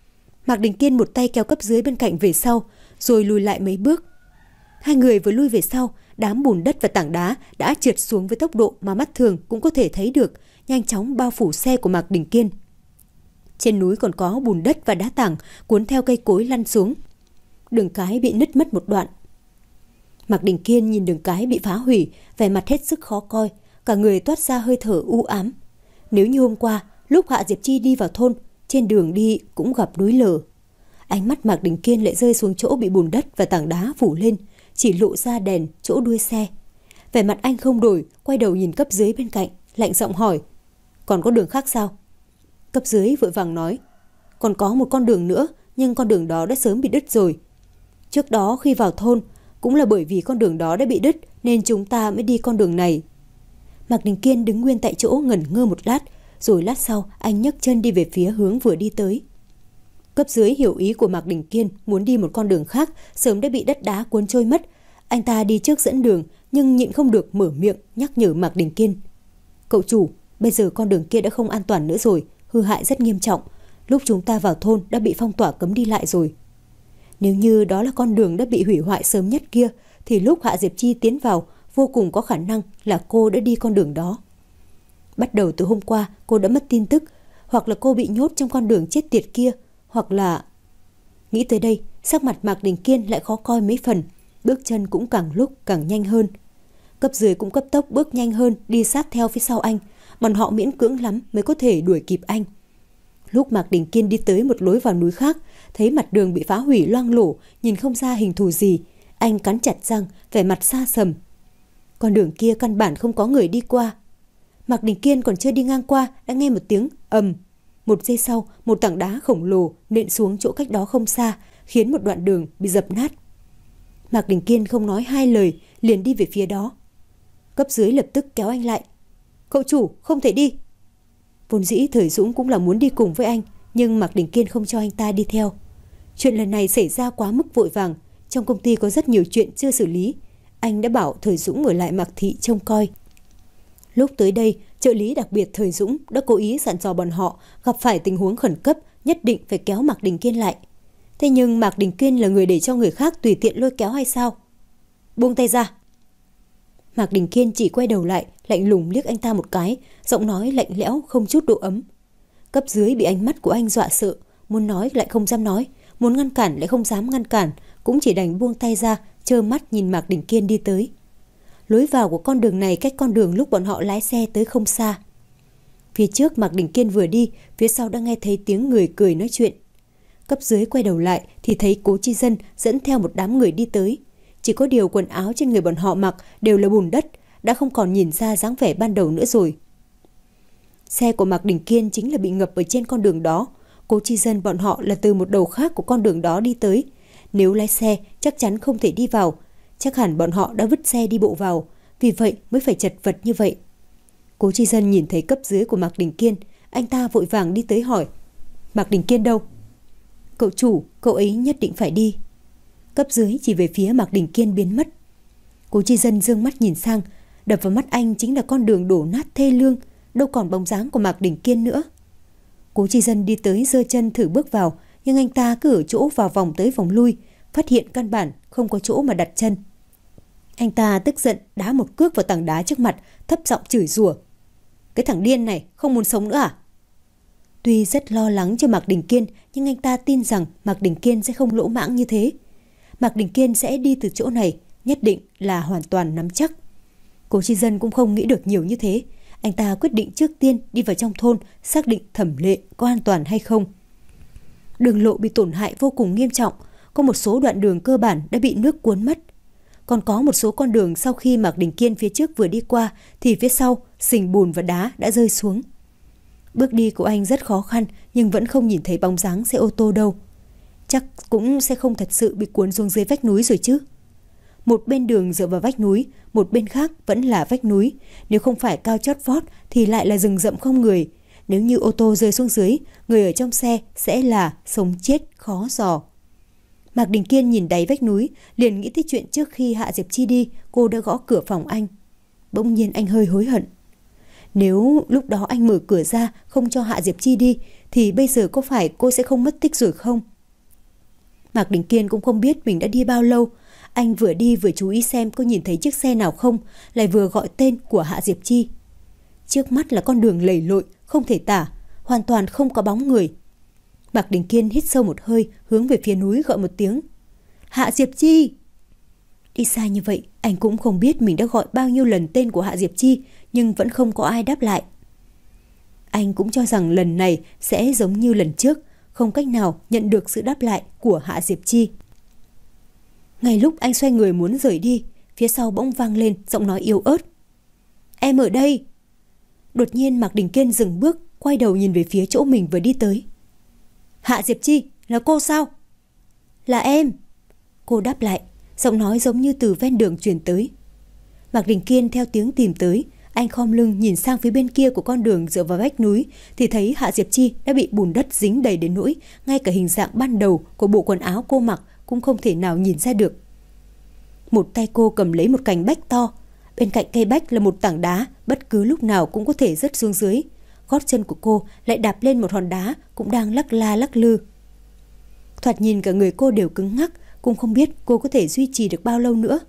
Mạc Đình Kiên một tay kéo cấp dưới bên cạnh về sau, rồi lùi lại mấy bước. Hai người vừa lui về sau, đám bùn đất và tảng đá đã trượt xuống với tốc độ mà mắt thường cũng có thể thấy được, nhanh chóng bao phủ xe của Mạc Đình Kiên. Trên núi còn có bùn đất và đá tảng cuốn theo cây cối lăn xuống. Đường cái bị nứt mất một đoạn. Mạc Đình Kiên nhìn đường cái bị phá hủy, vẻ mặt hết sức khó coi, cả người toát ra hơi thở u ám. Nếu như hôm qua, lúc Hạ Diệp Chi đi vào thôn, trên đường đi cũng gặp núi lở. Ánh mắt Mạc Đình Kiên lại rơi xuống chỗ bị bùn đất và tảng đá phủ lên, chỉ lộ ra đèn chỗ đuôi xe. Vẻ mặt anh không đổi, quay đầu nhìn cấp dưới bên cạnh, lạnh giọng hỏi: "Còn có đường khác sao?" Cấp dưới vội vàng nói: "Còn có một con đường nữa, nhưng con đường đó đã sớm bị đứt rồi. Trước đó khi vào thôn, cũng là bởi vì con đường đó đã bị đứt nên chúng ta mới đi con đường này." Mạc Đình Kiên đứng nguyên tại chỗ ngẩn ngơ một lát, rồi lát sau anh nhấc chân đi về phía hướng vừa đi tới. Cấp dưới hiểu ý của Mạc Đình Kiên, muốn đi một con đường khác, sớm đã bị đất đá cuốn trôi mất. Anh ta đi trước dẫn đường, nhưng nhịn không được mở miệng nhắc nhở Mạc Đình Kiên: "Cậu chủ, bây giờ con đường kia đã không an toàn nữa rồi, hư hại rất nghiêm trọng. Lúc chúng ta vào thôn đã bị phong tỏa cấm đi lại rồi. Nếu như đó là con đường đã bị hủy hoại sớm nhất kia, thì lúc Hạ Diệp Chi tiến vào, vô cùng có khả năng là cô đã đi con đường đó. Bắt đầu từ hôm qua cô đã mất tin tức, hoặc là cô bị nhốt trong con đường chết tiệt kia, hoặc là..." Nghĩ tới đây, sắc mặt Mạc Đình Kiên lại khó coi mấy phần, bước chân cũng càng lúc càng nhanh hơn. Cấp dưới cũng cấp tốc bước nhanh hơn, đi sát theo phía sau anh, bọn họ miễn cưỡng lắm mới có thể đuổi kịp anh. Lúc Mạc Đình Kiên đi tới một lối vào núi khác, thấy mặt đường bị phá hủy loang lổ, nhìn không ra hình thù gì, anh cắn chặt răng, vẻ mặt xa sầm. Con đường kia căn bản không có người đi qua. Mạc Đình Kiên còn chưa đi ngang qua đã nghe một tiếng ầm. Một giây sau, một tảng đá khổng lồ nện xuống chỗ cách đó không xa, khiến một đoạn đường bị dập nát. Mạc Đình Kiên không nói hai lời, liền đi về phía đó. Cấp dưới lập tức kéo anh lại: "Cậu chủ, không thể đi." Vốn dĩ Thời Dũng cũng là muốn đi cùng với anh, nhưng Mạc Đình Kiên không cho anh ta đi theo. Chuyện lần này xảy ra quá mức vội vàng, trong công ty có rất nhiều chuyện chưa xử lý. Anh đã bảo Thời Dũng ở lại Mạc Thị trông coi. Lúc tới đây, trợ lý đặc biệt Thời Dũng đã cố ý dặn dò bọn họ gặp phải tình huống khẩn cấp nhất định phải kéo Mạc Đình Kiên lại. Thế nhưng Mạc Đình Kiên là người để cho người khác tùy tiện lôi kéo hay sao? "Buông tay ra." Mạc Đình Kiên chỉ quay đầu lại, lạnh lùng liếc anh ta một cái, giọng nói lạnh lẽo không chút độ ấm. Cấp dưới bị ánh mắt của anh dọa sợ, muốn nói lại không dám nói, muốn ngăn cản lại không dám ngăn cản, cũng chỉ đành buông tay ra, trơ mắt nhìn Mạc Đình Kiên đi tới. Lối vào của con đường này cách con đường lúc bọn họ lái xe tới không xa. Phía trước Mạc Đình Kiên vừa đi, phía sau đã nghe thấy tiếng người cười nói chuyện. Cấp dưới quay đầu lại thì thấy Cố Chi Dân dẫn theo một đám người đi tới. Chỉ có điều quần áo trên người bọn họ mặc đều là bùn đất, đã không còn nhìn ra dáng vẻ ban đầu nữa rồi. Xe của Mạc Đình Kiên chính là bị ngập ở trên con đường đó. Cố Chi Dân bọn họ là từ một đầu khác của con đường đó đi tới. Nếu lái xe chắc chắn không thể đi vào, chắc hẳn bọn họ đã vứt xe đi bộ vào, vì vậy mới phải chật vật như vậy. Cố Chi Dân nhìn thấy cấp dưới của Mạc Đình Kiên, anh ta vội vàng đi tới hỏi: "Mạc Đình Kiên đâu?" "Cậu chủ, cậu ấy nhất định phải đi." Cấp dưới chỉ về phía Mạc Đình Kiên biến mất. Cố Chi Dân dương mắt nhìn sang, đập vào mắt anh chính là con đường đổ nát thê lương, đâu còn bóng dáng của Mạc Đình Kiên nữa. Cố Chi Dân đi tới giơ chân thử bước vào, nhưng anh ta cứ ở chỗ vào vòng tới vòng lui, phát hiện căn bản không có chỗ mà đặt chân. Anh ta tức giận đá một cước vào tảng đá trước mặt, thấp giọng chửi rủa: "Cái thằng điên này không muốn sống nữa à?" Tuy rất lo lắng cho Mạc Đình Kiên, nhưng anh ta tin rằng Mạc Đình Kiên sẽ không lỗ mãng như thế. Mạc Đình Kiên sẽ đi từ chỗ này, nhất định là hoàn toàn nắm chắc. Cố Chi Dân cũng không nghĩ được nhiều như thế. Anh ta quyết định trước tiên đi vào trong thôn, xác định Thẩm Lệ có an toàn hay không. Đường lộ bị tổn hại vô cùng nghiêm trọng, có một số đoạn đường cơ bản đã bị nước cuốn mất. Còn có một số con đường sau khi Mạc Đình Kiên phía trước vừa đi qua thì phía sau sình bùn và đá đã rơi xuống. Bước đi của anh rất khó khăn, nhưng vẫn không nhìn thấy bóng dáng xe ô tô đâu. Chắc cũng sẽ không thật sự bị cuốn xuống dưới vách núi rồi chứ. Một bên đường dựa vào vách núi, một bên khác vẫn là vách núi. Nếu không phải cao chót vót thì lại là rừng rậm không người. Nếu như ô tô rơi xuống dưới, người ở trong xe sẽ là sống chết khó dò. Mạc Đình Kiên nhìn đáy vách núi, liền nghĩ tới chuyện trước khi Hạ Diệp Chi đi, cô đã gõ cửa phòng anh. Bỗng nhiên anh hơi hối hận. Nếu lúc đó anh mở cửa ra không cho Hạ Diệp Chi đi, thì bây giờ có phải cô sẽ không mất tích rồi không? Mạc Đình Kiên cũng không biết mình đã đi bao lâu. Anh vừa đi vừa chú ý xem có nhìn thấy chiếc xe nào không, lại vừa gọi tên của Hạ Diệp Chi. Trước mắt là con đường lầy lội, không thể tả, hoàn toàn không có bóng người. Mạc Đình Kiên hít sâu một hơi, hướng về phía núi gọi một tiếng. Hạ Diệp Chi! Đi xa như vậy, anh cũng không biết mình đã gọi bao nhiêu lần tên của Hạ Diệp Chi, nhưng vẫn không có ai đáp lại. Anh cũng cho rằng lần này sẽ giống như lần trước, không cách nào nhận được sự đáp lại của Hạ Diệp Chi. Ngay lúc anh xoay người muốn rời đi, phía sau bỗng vang lên giọng nói yếu ớt. Em ở đây! Đột nhiên Mạc Đình Kiên dừng bước, quay đầu nhìn về phía chỗ mình vừa đi tới. Hạ Diệp Chi, là cô sao? Là em. Cô đáp lại, giọng nói giống như từ ven đường truyền tới. Mạc Đình Kiên theo tiếng tìm tới, anh khom lưng nhìn sang phía bên kia của con đường dựa vào vách núi thì thấy Hạ Diệp Chi đã bị bùn đất dính đầy đến nỗi ngay cả hình dạng ban đầu của bộ quần áo cô mặc cũng không thể nào nhìn ra được. Một tay cô cầm lấy một cành bách to, bên cạnh cây bách là một tảng đá bất cứ lúc nào cũng có thể rớt xuống dưới. Gót chân của cô lại đạp lên một hòn đá cũng đang lắc la lắc lư. Thoạt nhìn cả người cô đều cứng ngắc, cũng không biết cô có thể duy trì được bao lâu nữa.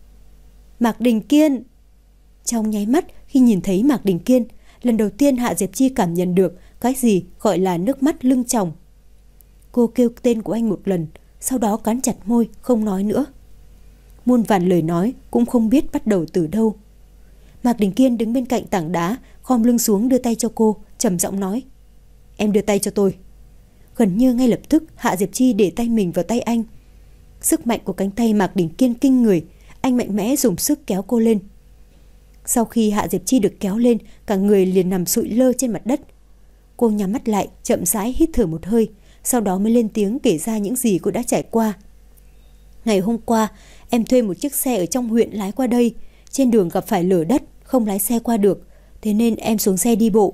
Mạc Đình Kiên! Trong nháy mắt khi nhìn thấy Mạc Đình Kiên, lần đầu tiên Hạ Diệp Chi cảm nhận được cái gì gọi là nước mắt lưng tròng. Cô kêu tên của anh một lần, sau đó cắn chặt môi không nói nữa. Muôn vàn lời nói cũng không biết bắt đầu từ đâu. Mạc Đình Kiên đứng bên cạnh tảng đá, khom lưng xuống đưa tay cho cô, trầm giọng nói. Em đưa tay cho tôi. Gần như ngay lập tức Hạ Diệp Chi để tay mình vào tay anh. Sức mạnh của cánh tay Mạc Đình Kiên kinh người, anh mạnh mẽ dùng sức kéo cô lên. Sau khi Hạ Diệp Chi được kéo lên, cả người liền nằm sụi lơ trên mặt đất. Cô nhắm mắt lại, chậm rãi hít thở một hơi, sau đó mới lên tiếng kể ra những gì cô đã trải qua. Ngày hôm qua, em thuê một chiếc xe ở trong huyện lái qua đây. Trên đường gặp phải lở đất, không lái xe qua được, thế nên em xuống xe đi bộ.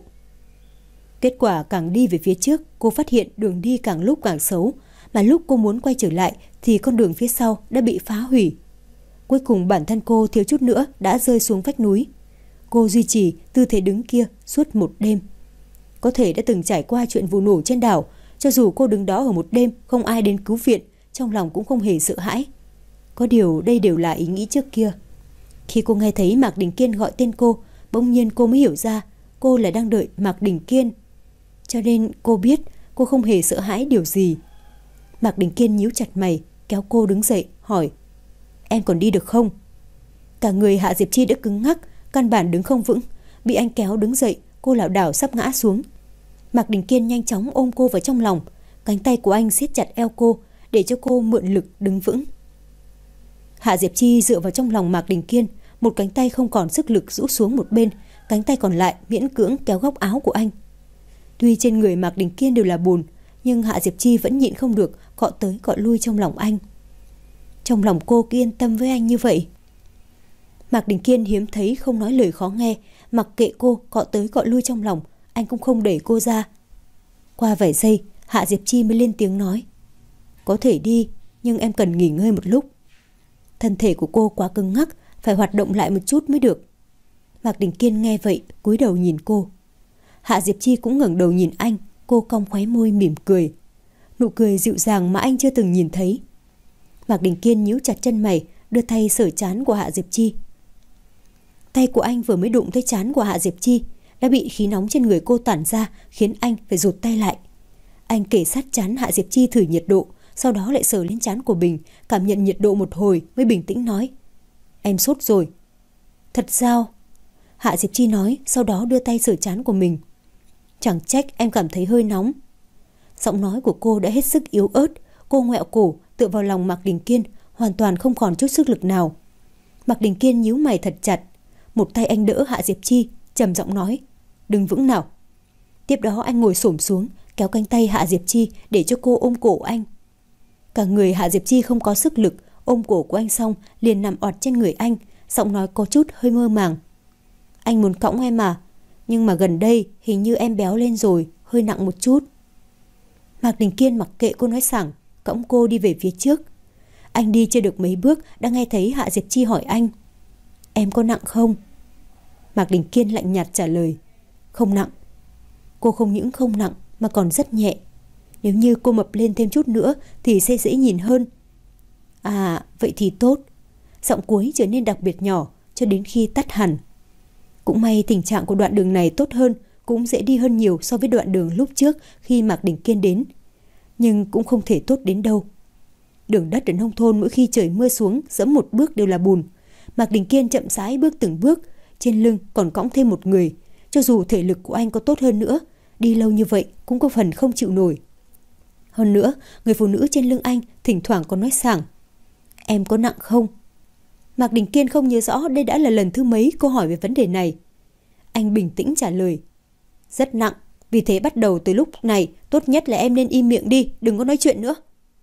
Kết quả càng đi về phía trước, cô phát hiện đường đi càng lúc càng xấu, mà lúc cô muốn quay trở lại thì con đường phía sau đã bị phá hủy. Cuối cùng bản thân cô thiếu chút nữa đã rơi xuống vách núi. Cô duy trì tư thế đứng kia suốt một đêm. Có thể đã từng trải qua chuyện vụ nổ trên đảo, cho dù cô đứng đó ở một đêm không ai đến cứu viện, trong lòng cũng không hề sợ hãi. Có điều đây đều là ý nghĩ trước kia. Khi cô nghe thấy Mạc Đình Kiên gọi tên cô, bỗng nhiên cô mới hiểu ra cô là đang đợi Mạc Đình Kiên. Cho nên cô biết cô không hề sợ hãi điều gì. Mạc Đình Kiên nhíu chặt mày, kéo cô đứng dậy, hỏi. Em còn đi được không? Cả người Hạ Diệp Chi đã cứng ngắc, căn bản đứng không vững. Bị anh kéo đứng dậy, cô lảo đảo sắp ngã xuống. Mạc Đình Kiên nhanh chóng ôm cô vào trong lòng. Cánh tay của anh siết chặt eo cô, để cho cô mượn lực đứng vững. Hạ Diệp Chi dựa vào trong lòng Mạc Đình Kiên, một cánh tay không còn sức lực rũ xuống một bên, cánh tay còn lại miễn cưỡng kéo góc áo của anh. Tuy trên người Mạc Đình Kiên đều là bùn, nhưng Hạ Diệp Chi vẫn nhịn không được cọ tới cọ lui trong lòng anh. Trong lòng cô cứ yên tâm với anh như vậy. Mạc Đình Kiên hiếm thấy không nói lời khó nghe, mặc kệ cô cọ tới cọ lui trong lòng, anh cũng không đẩy cô ra. Qua vài giây, Hạ Diệp Chi mới lên tiếng nói. Có thể đi, nhưng em cần nghỉ ngơi một lúc. Thân thể của cô quá cứng ngắc, phải hoạt động lại một chút mới được. Mạc Đình Kiên nghe vậy, cúi đầu nhìn cô. Hạ Diệp Chi cũng ngẩng đầu nhìn anh, cô cong khóe môi mỉm cười. Nụ cười dịu dàng mà anh chưa từng nhìn thấy. Mạc Đình Kiên nhíu chặt chân mày, đưa tay sờ trán của Hạ Diệp Chi. Tay của anh vừa mới đụng tới trán của Hạ Diệp Chi, đã bị khí nóng trên người cô tản ra, khiến anh phải rụt tay lại. Anh kề sát trán Hạ Diệp Chi thử nhiệt độ, sau đó lại sờ lên trán của mình, cảm nhận nhiệt độ một hồi mới bình tĩnh nói. Em sốt rồi. Thật sao? Hạ Diệp Chi nói, sau đó đưa tay sờ trán của mình. Chẳng trách em cảm thấy hơi nóng. Giọng nói của cô đã hết sức yếu ớt, cô ngoẹo cổ tựa vào lòng Mạc Đình Kiên, hoàn toàn không còn chút sức lực nào. Mạc Đình Kiên nhíu mày thật chặt, một tay anh đỡ Hạ Diệp Chi, trầm giọng nói, đừng vững nào. Tiếp đó anh ngồi xổm xuống, kéo cánh tay Hạ Diệp Chi để cho cô ôm cổ anh. Cả người Hạ Diệp Chi không có sức lực, ôm cổ của anh xong liền nằm ọt trên người anh, giọng nói có chút hơi mơ màng. Anh muốn cõng em mà, nhưng mà gần đây hình như em béo lên rồi, hơi nặng một chút. Mạc Đình Kiên mặc kệ cô nói sảng, cõng cô đi về phía trước. Anh đi chưa được mấy bước đã nghe thấy Hạ Diệp Chi hỏi anh, em có nặng không? Mạc Đình Kiên lạnh nhạt trả lời, không nặng. Cô không những không nặng mà còn rất nhẹ. Nếu như cô mập lên thêm chút nữa thì sẽ dễ nhìn hơn. À, vậy thì tốt. Giọng cuối trở nên đặc biệt nhỏ cho đến khi tắt hẳn. Cũng may tình trạng của đoạn đường này tốt hơn, cũng dễ đi hơn nhiều so với đoạn đường lúc trước khi Mạc Đình Kiên đến. nhưng cũng không thể tốt đến đâu. Đường đất ở nông thôn mỗi khi trời mưa xuống dẫm một bước đều là bùn. Mạc Đình Kiên chậm rãi bước từng bước, trên lưng còn cõng thêm một người. Cho dù thể lực của anh có tốt hơn nữa, đi lâu như vậy cũng có phần không chịu nổi. Hơn nữa, người phụ nữ trên lưng anh thỉnh thoảng còn nói sảng: "Em có nặng không?" Mạc Đình Kiên không nhớ rõ đây đã là lần thứ mấy cô hỏi về vấn đề này. Anh bình tĩnh trả lời: "Rất nặng, vì thế bắt đầu từ lúc này tốt nhất là em nên im miệng đi, đừng có nói chuyện nữa."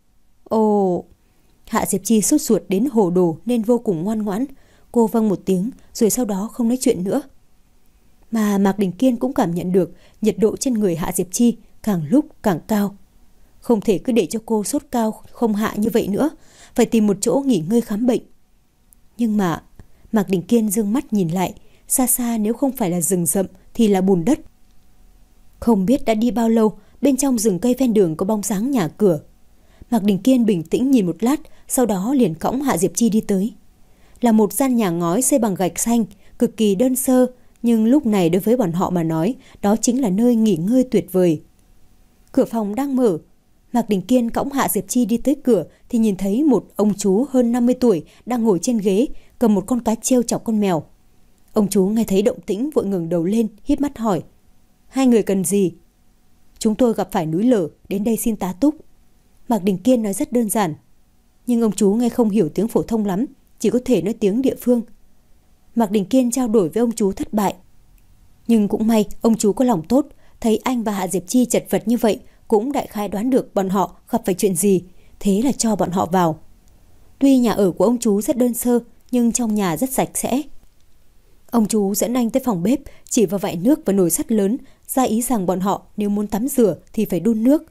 Ồ, Hạ Diệp Chi sốt ruột đến hồ đồ nên vô cùng ngoan ngoãn. Cô vâng một tiếng rồi sau đó không nói chuyện nữa. Mà Mạc Đình Kiên cũng cảm nhận được nhiệt độ trên người Hạ Diệp Chi càng lúc càng cao. Không thể cứ để cho cô sốt cao không hạ như vậy nữa, phải tìm một chỗ nghỉ ngơi khám bệnh. Nhưng mà Mạc Đình Kiên dương mắt nhìn lại, xa xa nếu không phải là rừng rậm thì là bùn đất. Không biết đã đi bao lâu, bên trong rừng cây ven đường có bóng dáng nhà cửa. Mạc Đình Kiên bình tĩnh nhìn một lát, sau đó liền cõng Hạ Diệp Chi đi tới. Là một gian nhà ngói xây bằng gạch xanh, cực kỳ đơn sơ, nhưng lúc này đối với bọn họ mà nói, đó chính là nơi nghỉ ngơi tuyệt vời. Cửa phòng đang mở. Mạc Đình Kiên cõng Hạ Diệp Chi đi tới cửa thì nhìn thấy một ông chú hơn năm mươi tuổi đang ngồi trên ghế, cầm một con cá trêu chọc con mèo. Ông chú nghe thấy động tĩnh vội ngẩng đầu lên, híp mắt hỏi: "Hai người cần gì?" "Chúng tôi gặp phải núi lở, đến đây xin tá túc." Mạc Đình Kiên nói rất đơn giản. Nhưng ông chú nghe không hiểu tiếng phổ thông lắm, chỉ có thể nói tiếng địa phương. Mạc Đình Kiên trao đổi với ông chú thất bại. Nhưng cũng may ông chú có lòng tốt, thấy anh và Hạ Diệp Chi chật vật như vậy, cũng đại khái đoán được bọn họ gặp phải chuyện gì, thế là cho bọn họ vào. Tuy nhà ở của ông chú rất đơn sơ, nhưng trong nhà rất sạch sẽ. Ông chú dẫn anh tới phòng bếp, chỉ vào vại nước và nồi sắt lớn, ra ý rằng bọn họ nếu muốn tắm rửa thì phải đun nước.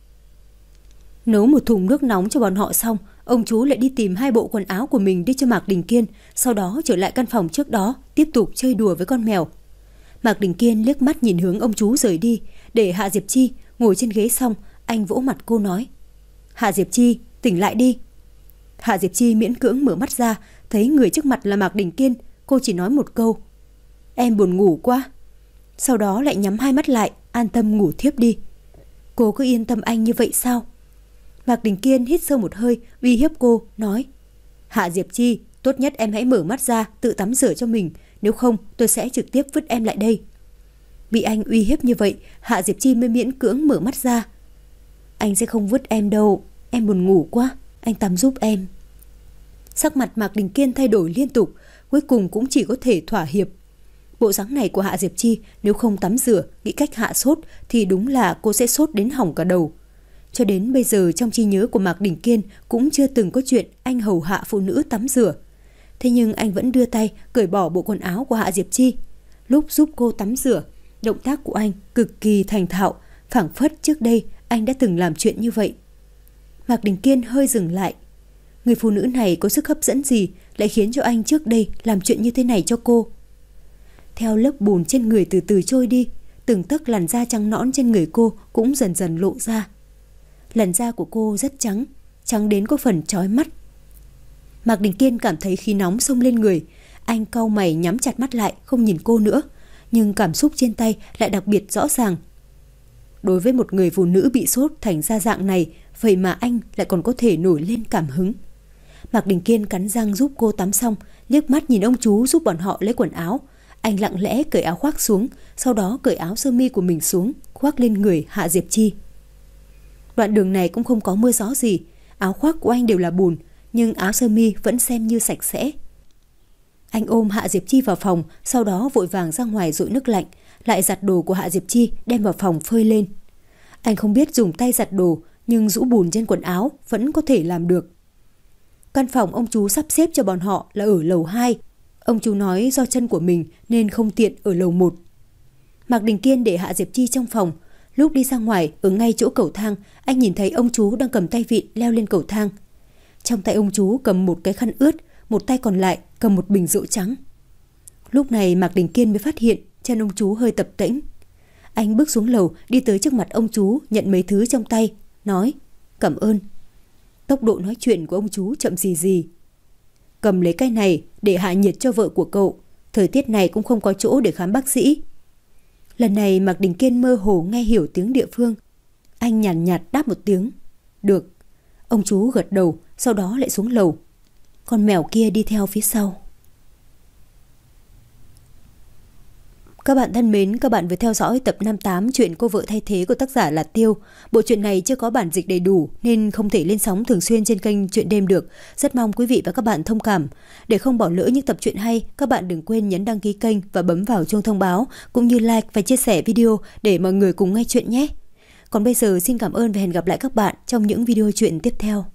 Nấu một thùng nước nóng cho bọn họ xong, ông chú lại đi tìm hai bộ quần áo của mình đi cho Mạc Đình Kiên, sau đó trở lại căn phòng trước đó, tiếp tục chơi đùa với con mèo. Mạc Đình Kiên liếc mắt nhìn hướng ông chú rời đi, để Hạ Diệp Chi ngồi trên ghế xong, anh vỗ mặt cô nói: "Hạ Diệp Chi, tỉnh lại đi." Hạ Diệp Chi miễn cưỡng mở mắt ra, thấy người trước mặt là Mạc Đình Kiên, cô chỉ nói một câu: "Em buồn ngủ quá." Sau đó lại nhắm hai mắt lại, an tâm ngủ thiếp đi. Cô cứ yên tâm anh như vậy sao? Mạc Đình Kiên hít sâu một hơi, uy hiếp cô, nói: "Hạ Diệp Chi, tốt nhất em hãy mở mắt ra, tự tắm rửa cho mình, nếu không tôi sẽ trực tiếp vứt em lại đây." Bị anh uy hiếp như vậy, Hạ Diệp Chi mới miễn cưỡng mở mắt ra. "Anh sẽ không vứt em đâu, em buồn ngủ quá, anh tắm giúp em." Sắc mặt Mạc Đình Kiên thay đổi liên tục, cuối cùng cũng chỉ có thể thỏa hiệp. Bộ dáng này của Hạ Diệp Chi nếu không tắm rửa, nghĩ cách hạ sốt thì đúng là cô sẽ sốt đến hỏng cả đầu. Cho đến bây giờ trong trí nhớ của Mạc Đình Kiên cũng chưa từng có chuyện anh hầu hạ phụ nữ tắm rửa. Thế nhưng anh vẫn đưa tay cởi bỏ bộ quần áo của Hạ Diệp Chi. Lúc giúp cô tắm rửa, động tác của anh cực kỳ thành thạo, phảng phất trước đây anh đã từng làm chuyện như vậy. Mạc Đình Kiên hơi dừng lại. Người phụ nữ này có sức hấp dẫn gì lại khiến cho anh trước đây làm chuyện như thế này cho cô? Theo lớp bùn trên người từ từ trôi đi, từng tấc làn da trắng nõn trên người cô cũng dần dần lộ ra. Làn da của cô rất trắng, trắng đến có phần chói mắt. Mạc Đình Kiên cảm thấy khí nóng xông lên người. Anh cau mày nhắm chặt mắt lại, không nhìn cô nữa. Nhưng cảm xúc trên tay lại đặc biệt rõ ràng. Đối với một người phụ nữ bị sốt thành ra dạng này, vậy mà anh lại còn có thể nổi lên cảm hứng. Mạc Đình Kiên cắn răng giúp cô tắm xong, liếc mắt nhìn ông chú giúp bọn họ lấy quần áo. Anh lặng lẽ cởi áo khoác xuống, sau đó cởi áo sơ mi của mình xuống, khoác lên người Hạ Diệp Chi. Đoạn đường này cũng không có mưa gió gì, áo khoác của anh đều là bùn, nhưng áo sơ mi vẫn xem như sạch sẽ. Anh ôm Hạ Diệp Chi vào phòng, sau đó vội vàng ra ngoài dội nước lạnh, lại giặt đồ của Hạ Diệp Chi đem vào phòng phơi lên. Anh không biết dùng tay giặt đồ, nhưng rũ bùn trên quần áo vẫn có thể làm được. Căn phòng ông chú sắp xếp cho bọn họ là ở lầu hai. Ông chú nói do chân của mình nên không tiện ở lầu một. Mạc Đình Kiên để Hạ Diệp Chi trong phòng. Lúc đi ra ngoài, ở ngay chỗ cầu thang, anh nhìn thấy ông chú đang cầm tay vịn leo lên cầu thang. Trong tay ông chú cầm một cái khăn ướt, một tay còn lại cầm một bình rượu trắng. Lúc này Mạc Đình Kiên mới phát hiện chân ông chú hơi tập tễnh. Anh bước xuống lầu, đi tới trước mặt ông chú, nhận mấy thứ trong tay, nói: "Cảm ơn." Tốc độ nói chuyện của ông chú chậm gì gì. "Cầm lấy cái này để hạ nhiệt cho vợ của cậu. Thời tiết này cũng không có chỗ để khám bác sĩ." Lần này Mạc Đình Kiên mơ hồ nghe hiểu tiếng địa phương. Anh nhàn nhạt, nhạt đáp một tiếng. Được. Ông chú gật đầu, sau đó lại xuống lầu. Con mèo kia đi theo phía sau. Các bạn thân mến, các bạn vừa theo dõi tập năm mươi tám chuyện Cô vợ thay thế của tác giả là Tiêu. Bộ truyện này chưa có bản dịch đầy đủ nên không thể lên sóng thường xuyên trên kênh Chuyện Đêm được. Rất mong quý vị và các bạn thông cảm. Để không bỏ lỡ những tập truyện hay, các bạn đừng quên nhấn đăng ký kênh và bấm vào chuông thông báo, cũng như like và chia sẻ video để mọi người cùng nghe chuyện nhé. Còn bây giờ xin cảm ơn và hẹn gặp lại các bạn trong những video chuyện tiếp theo.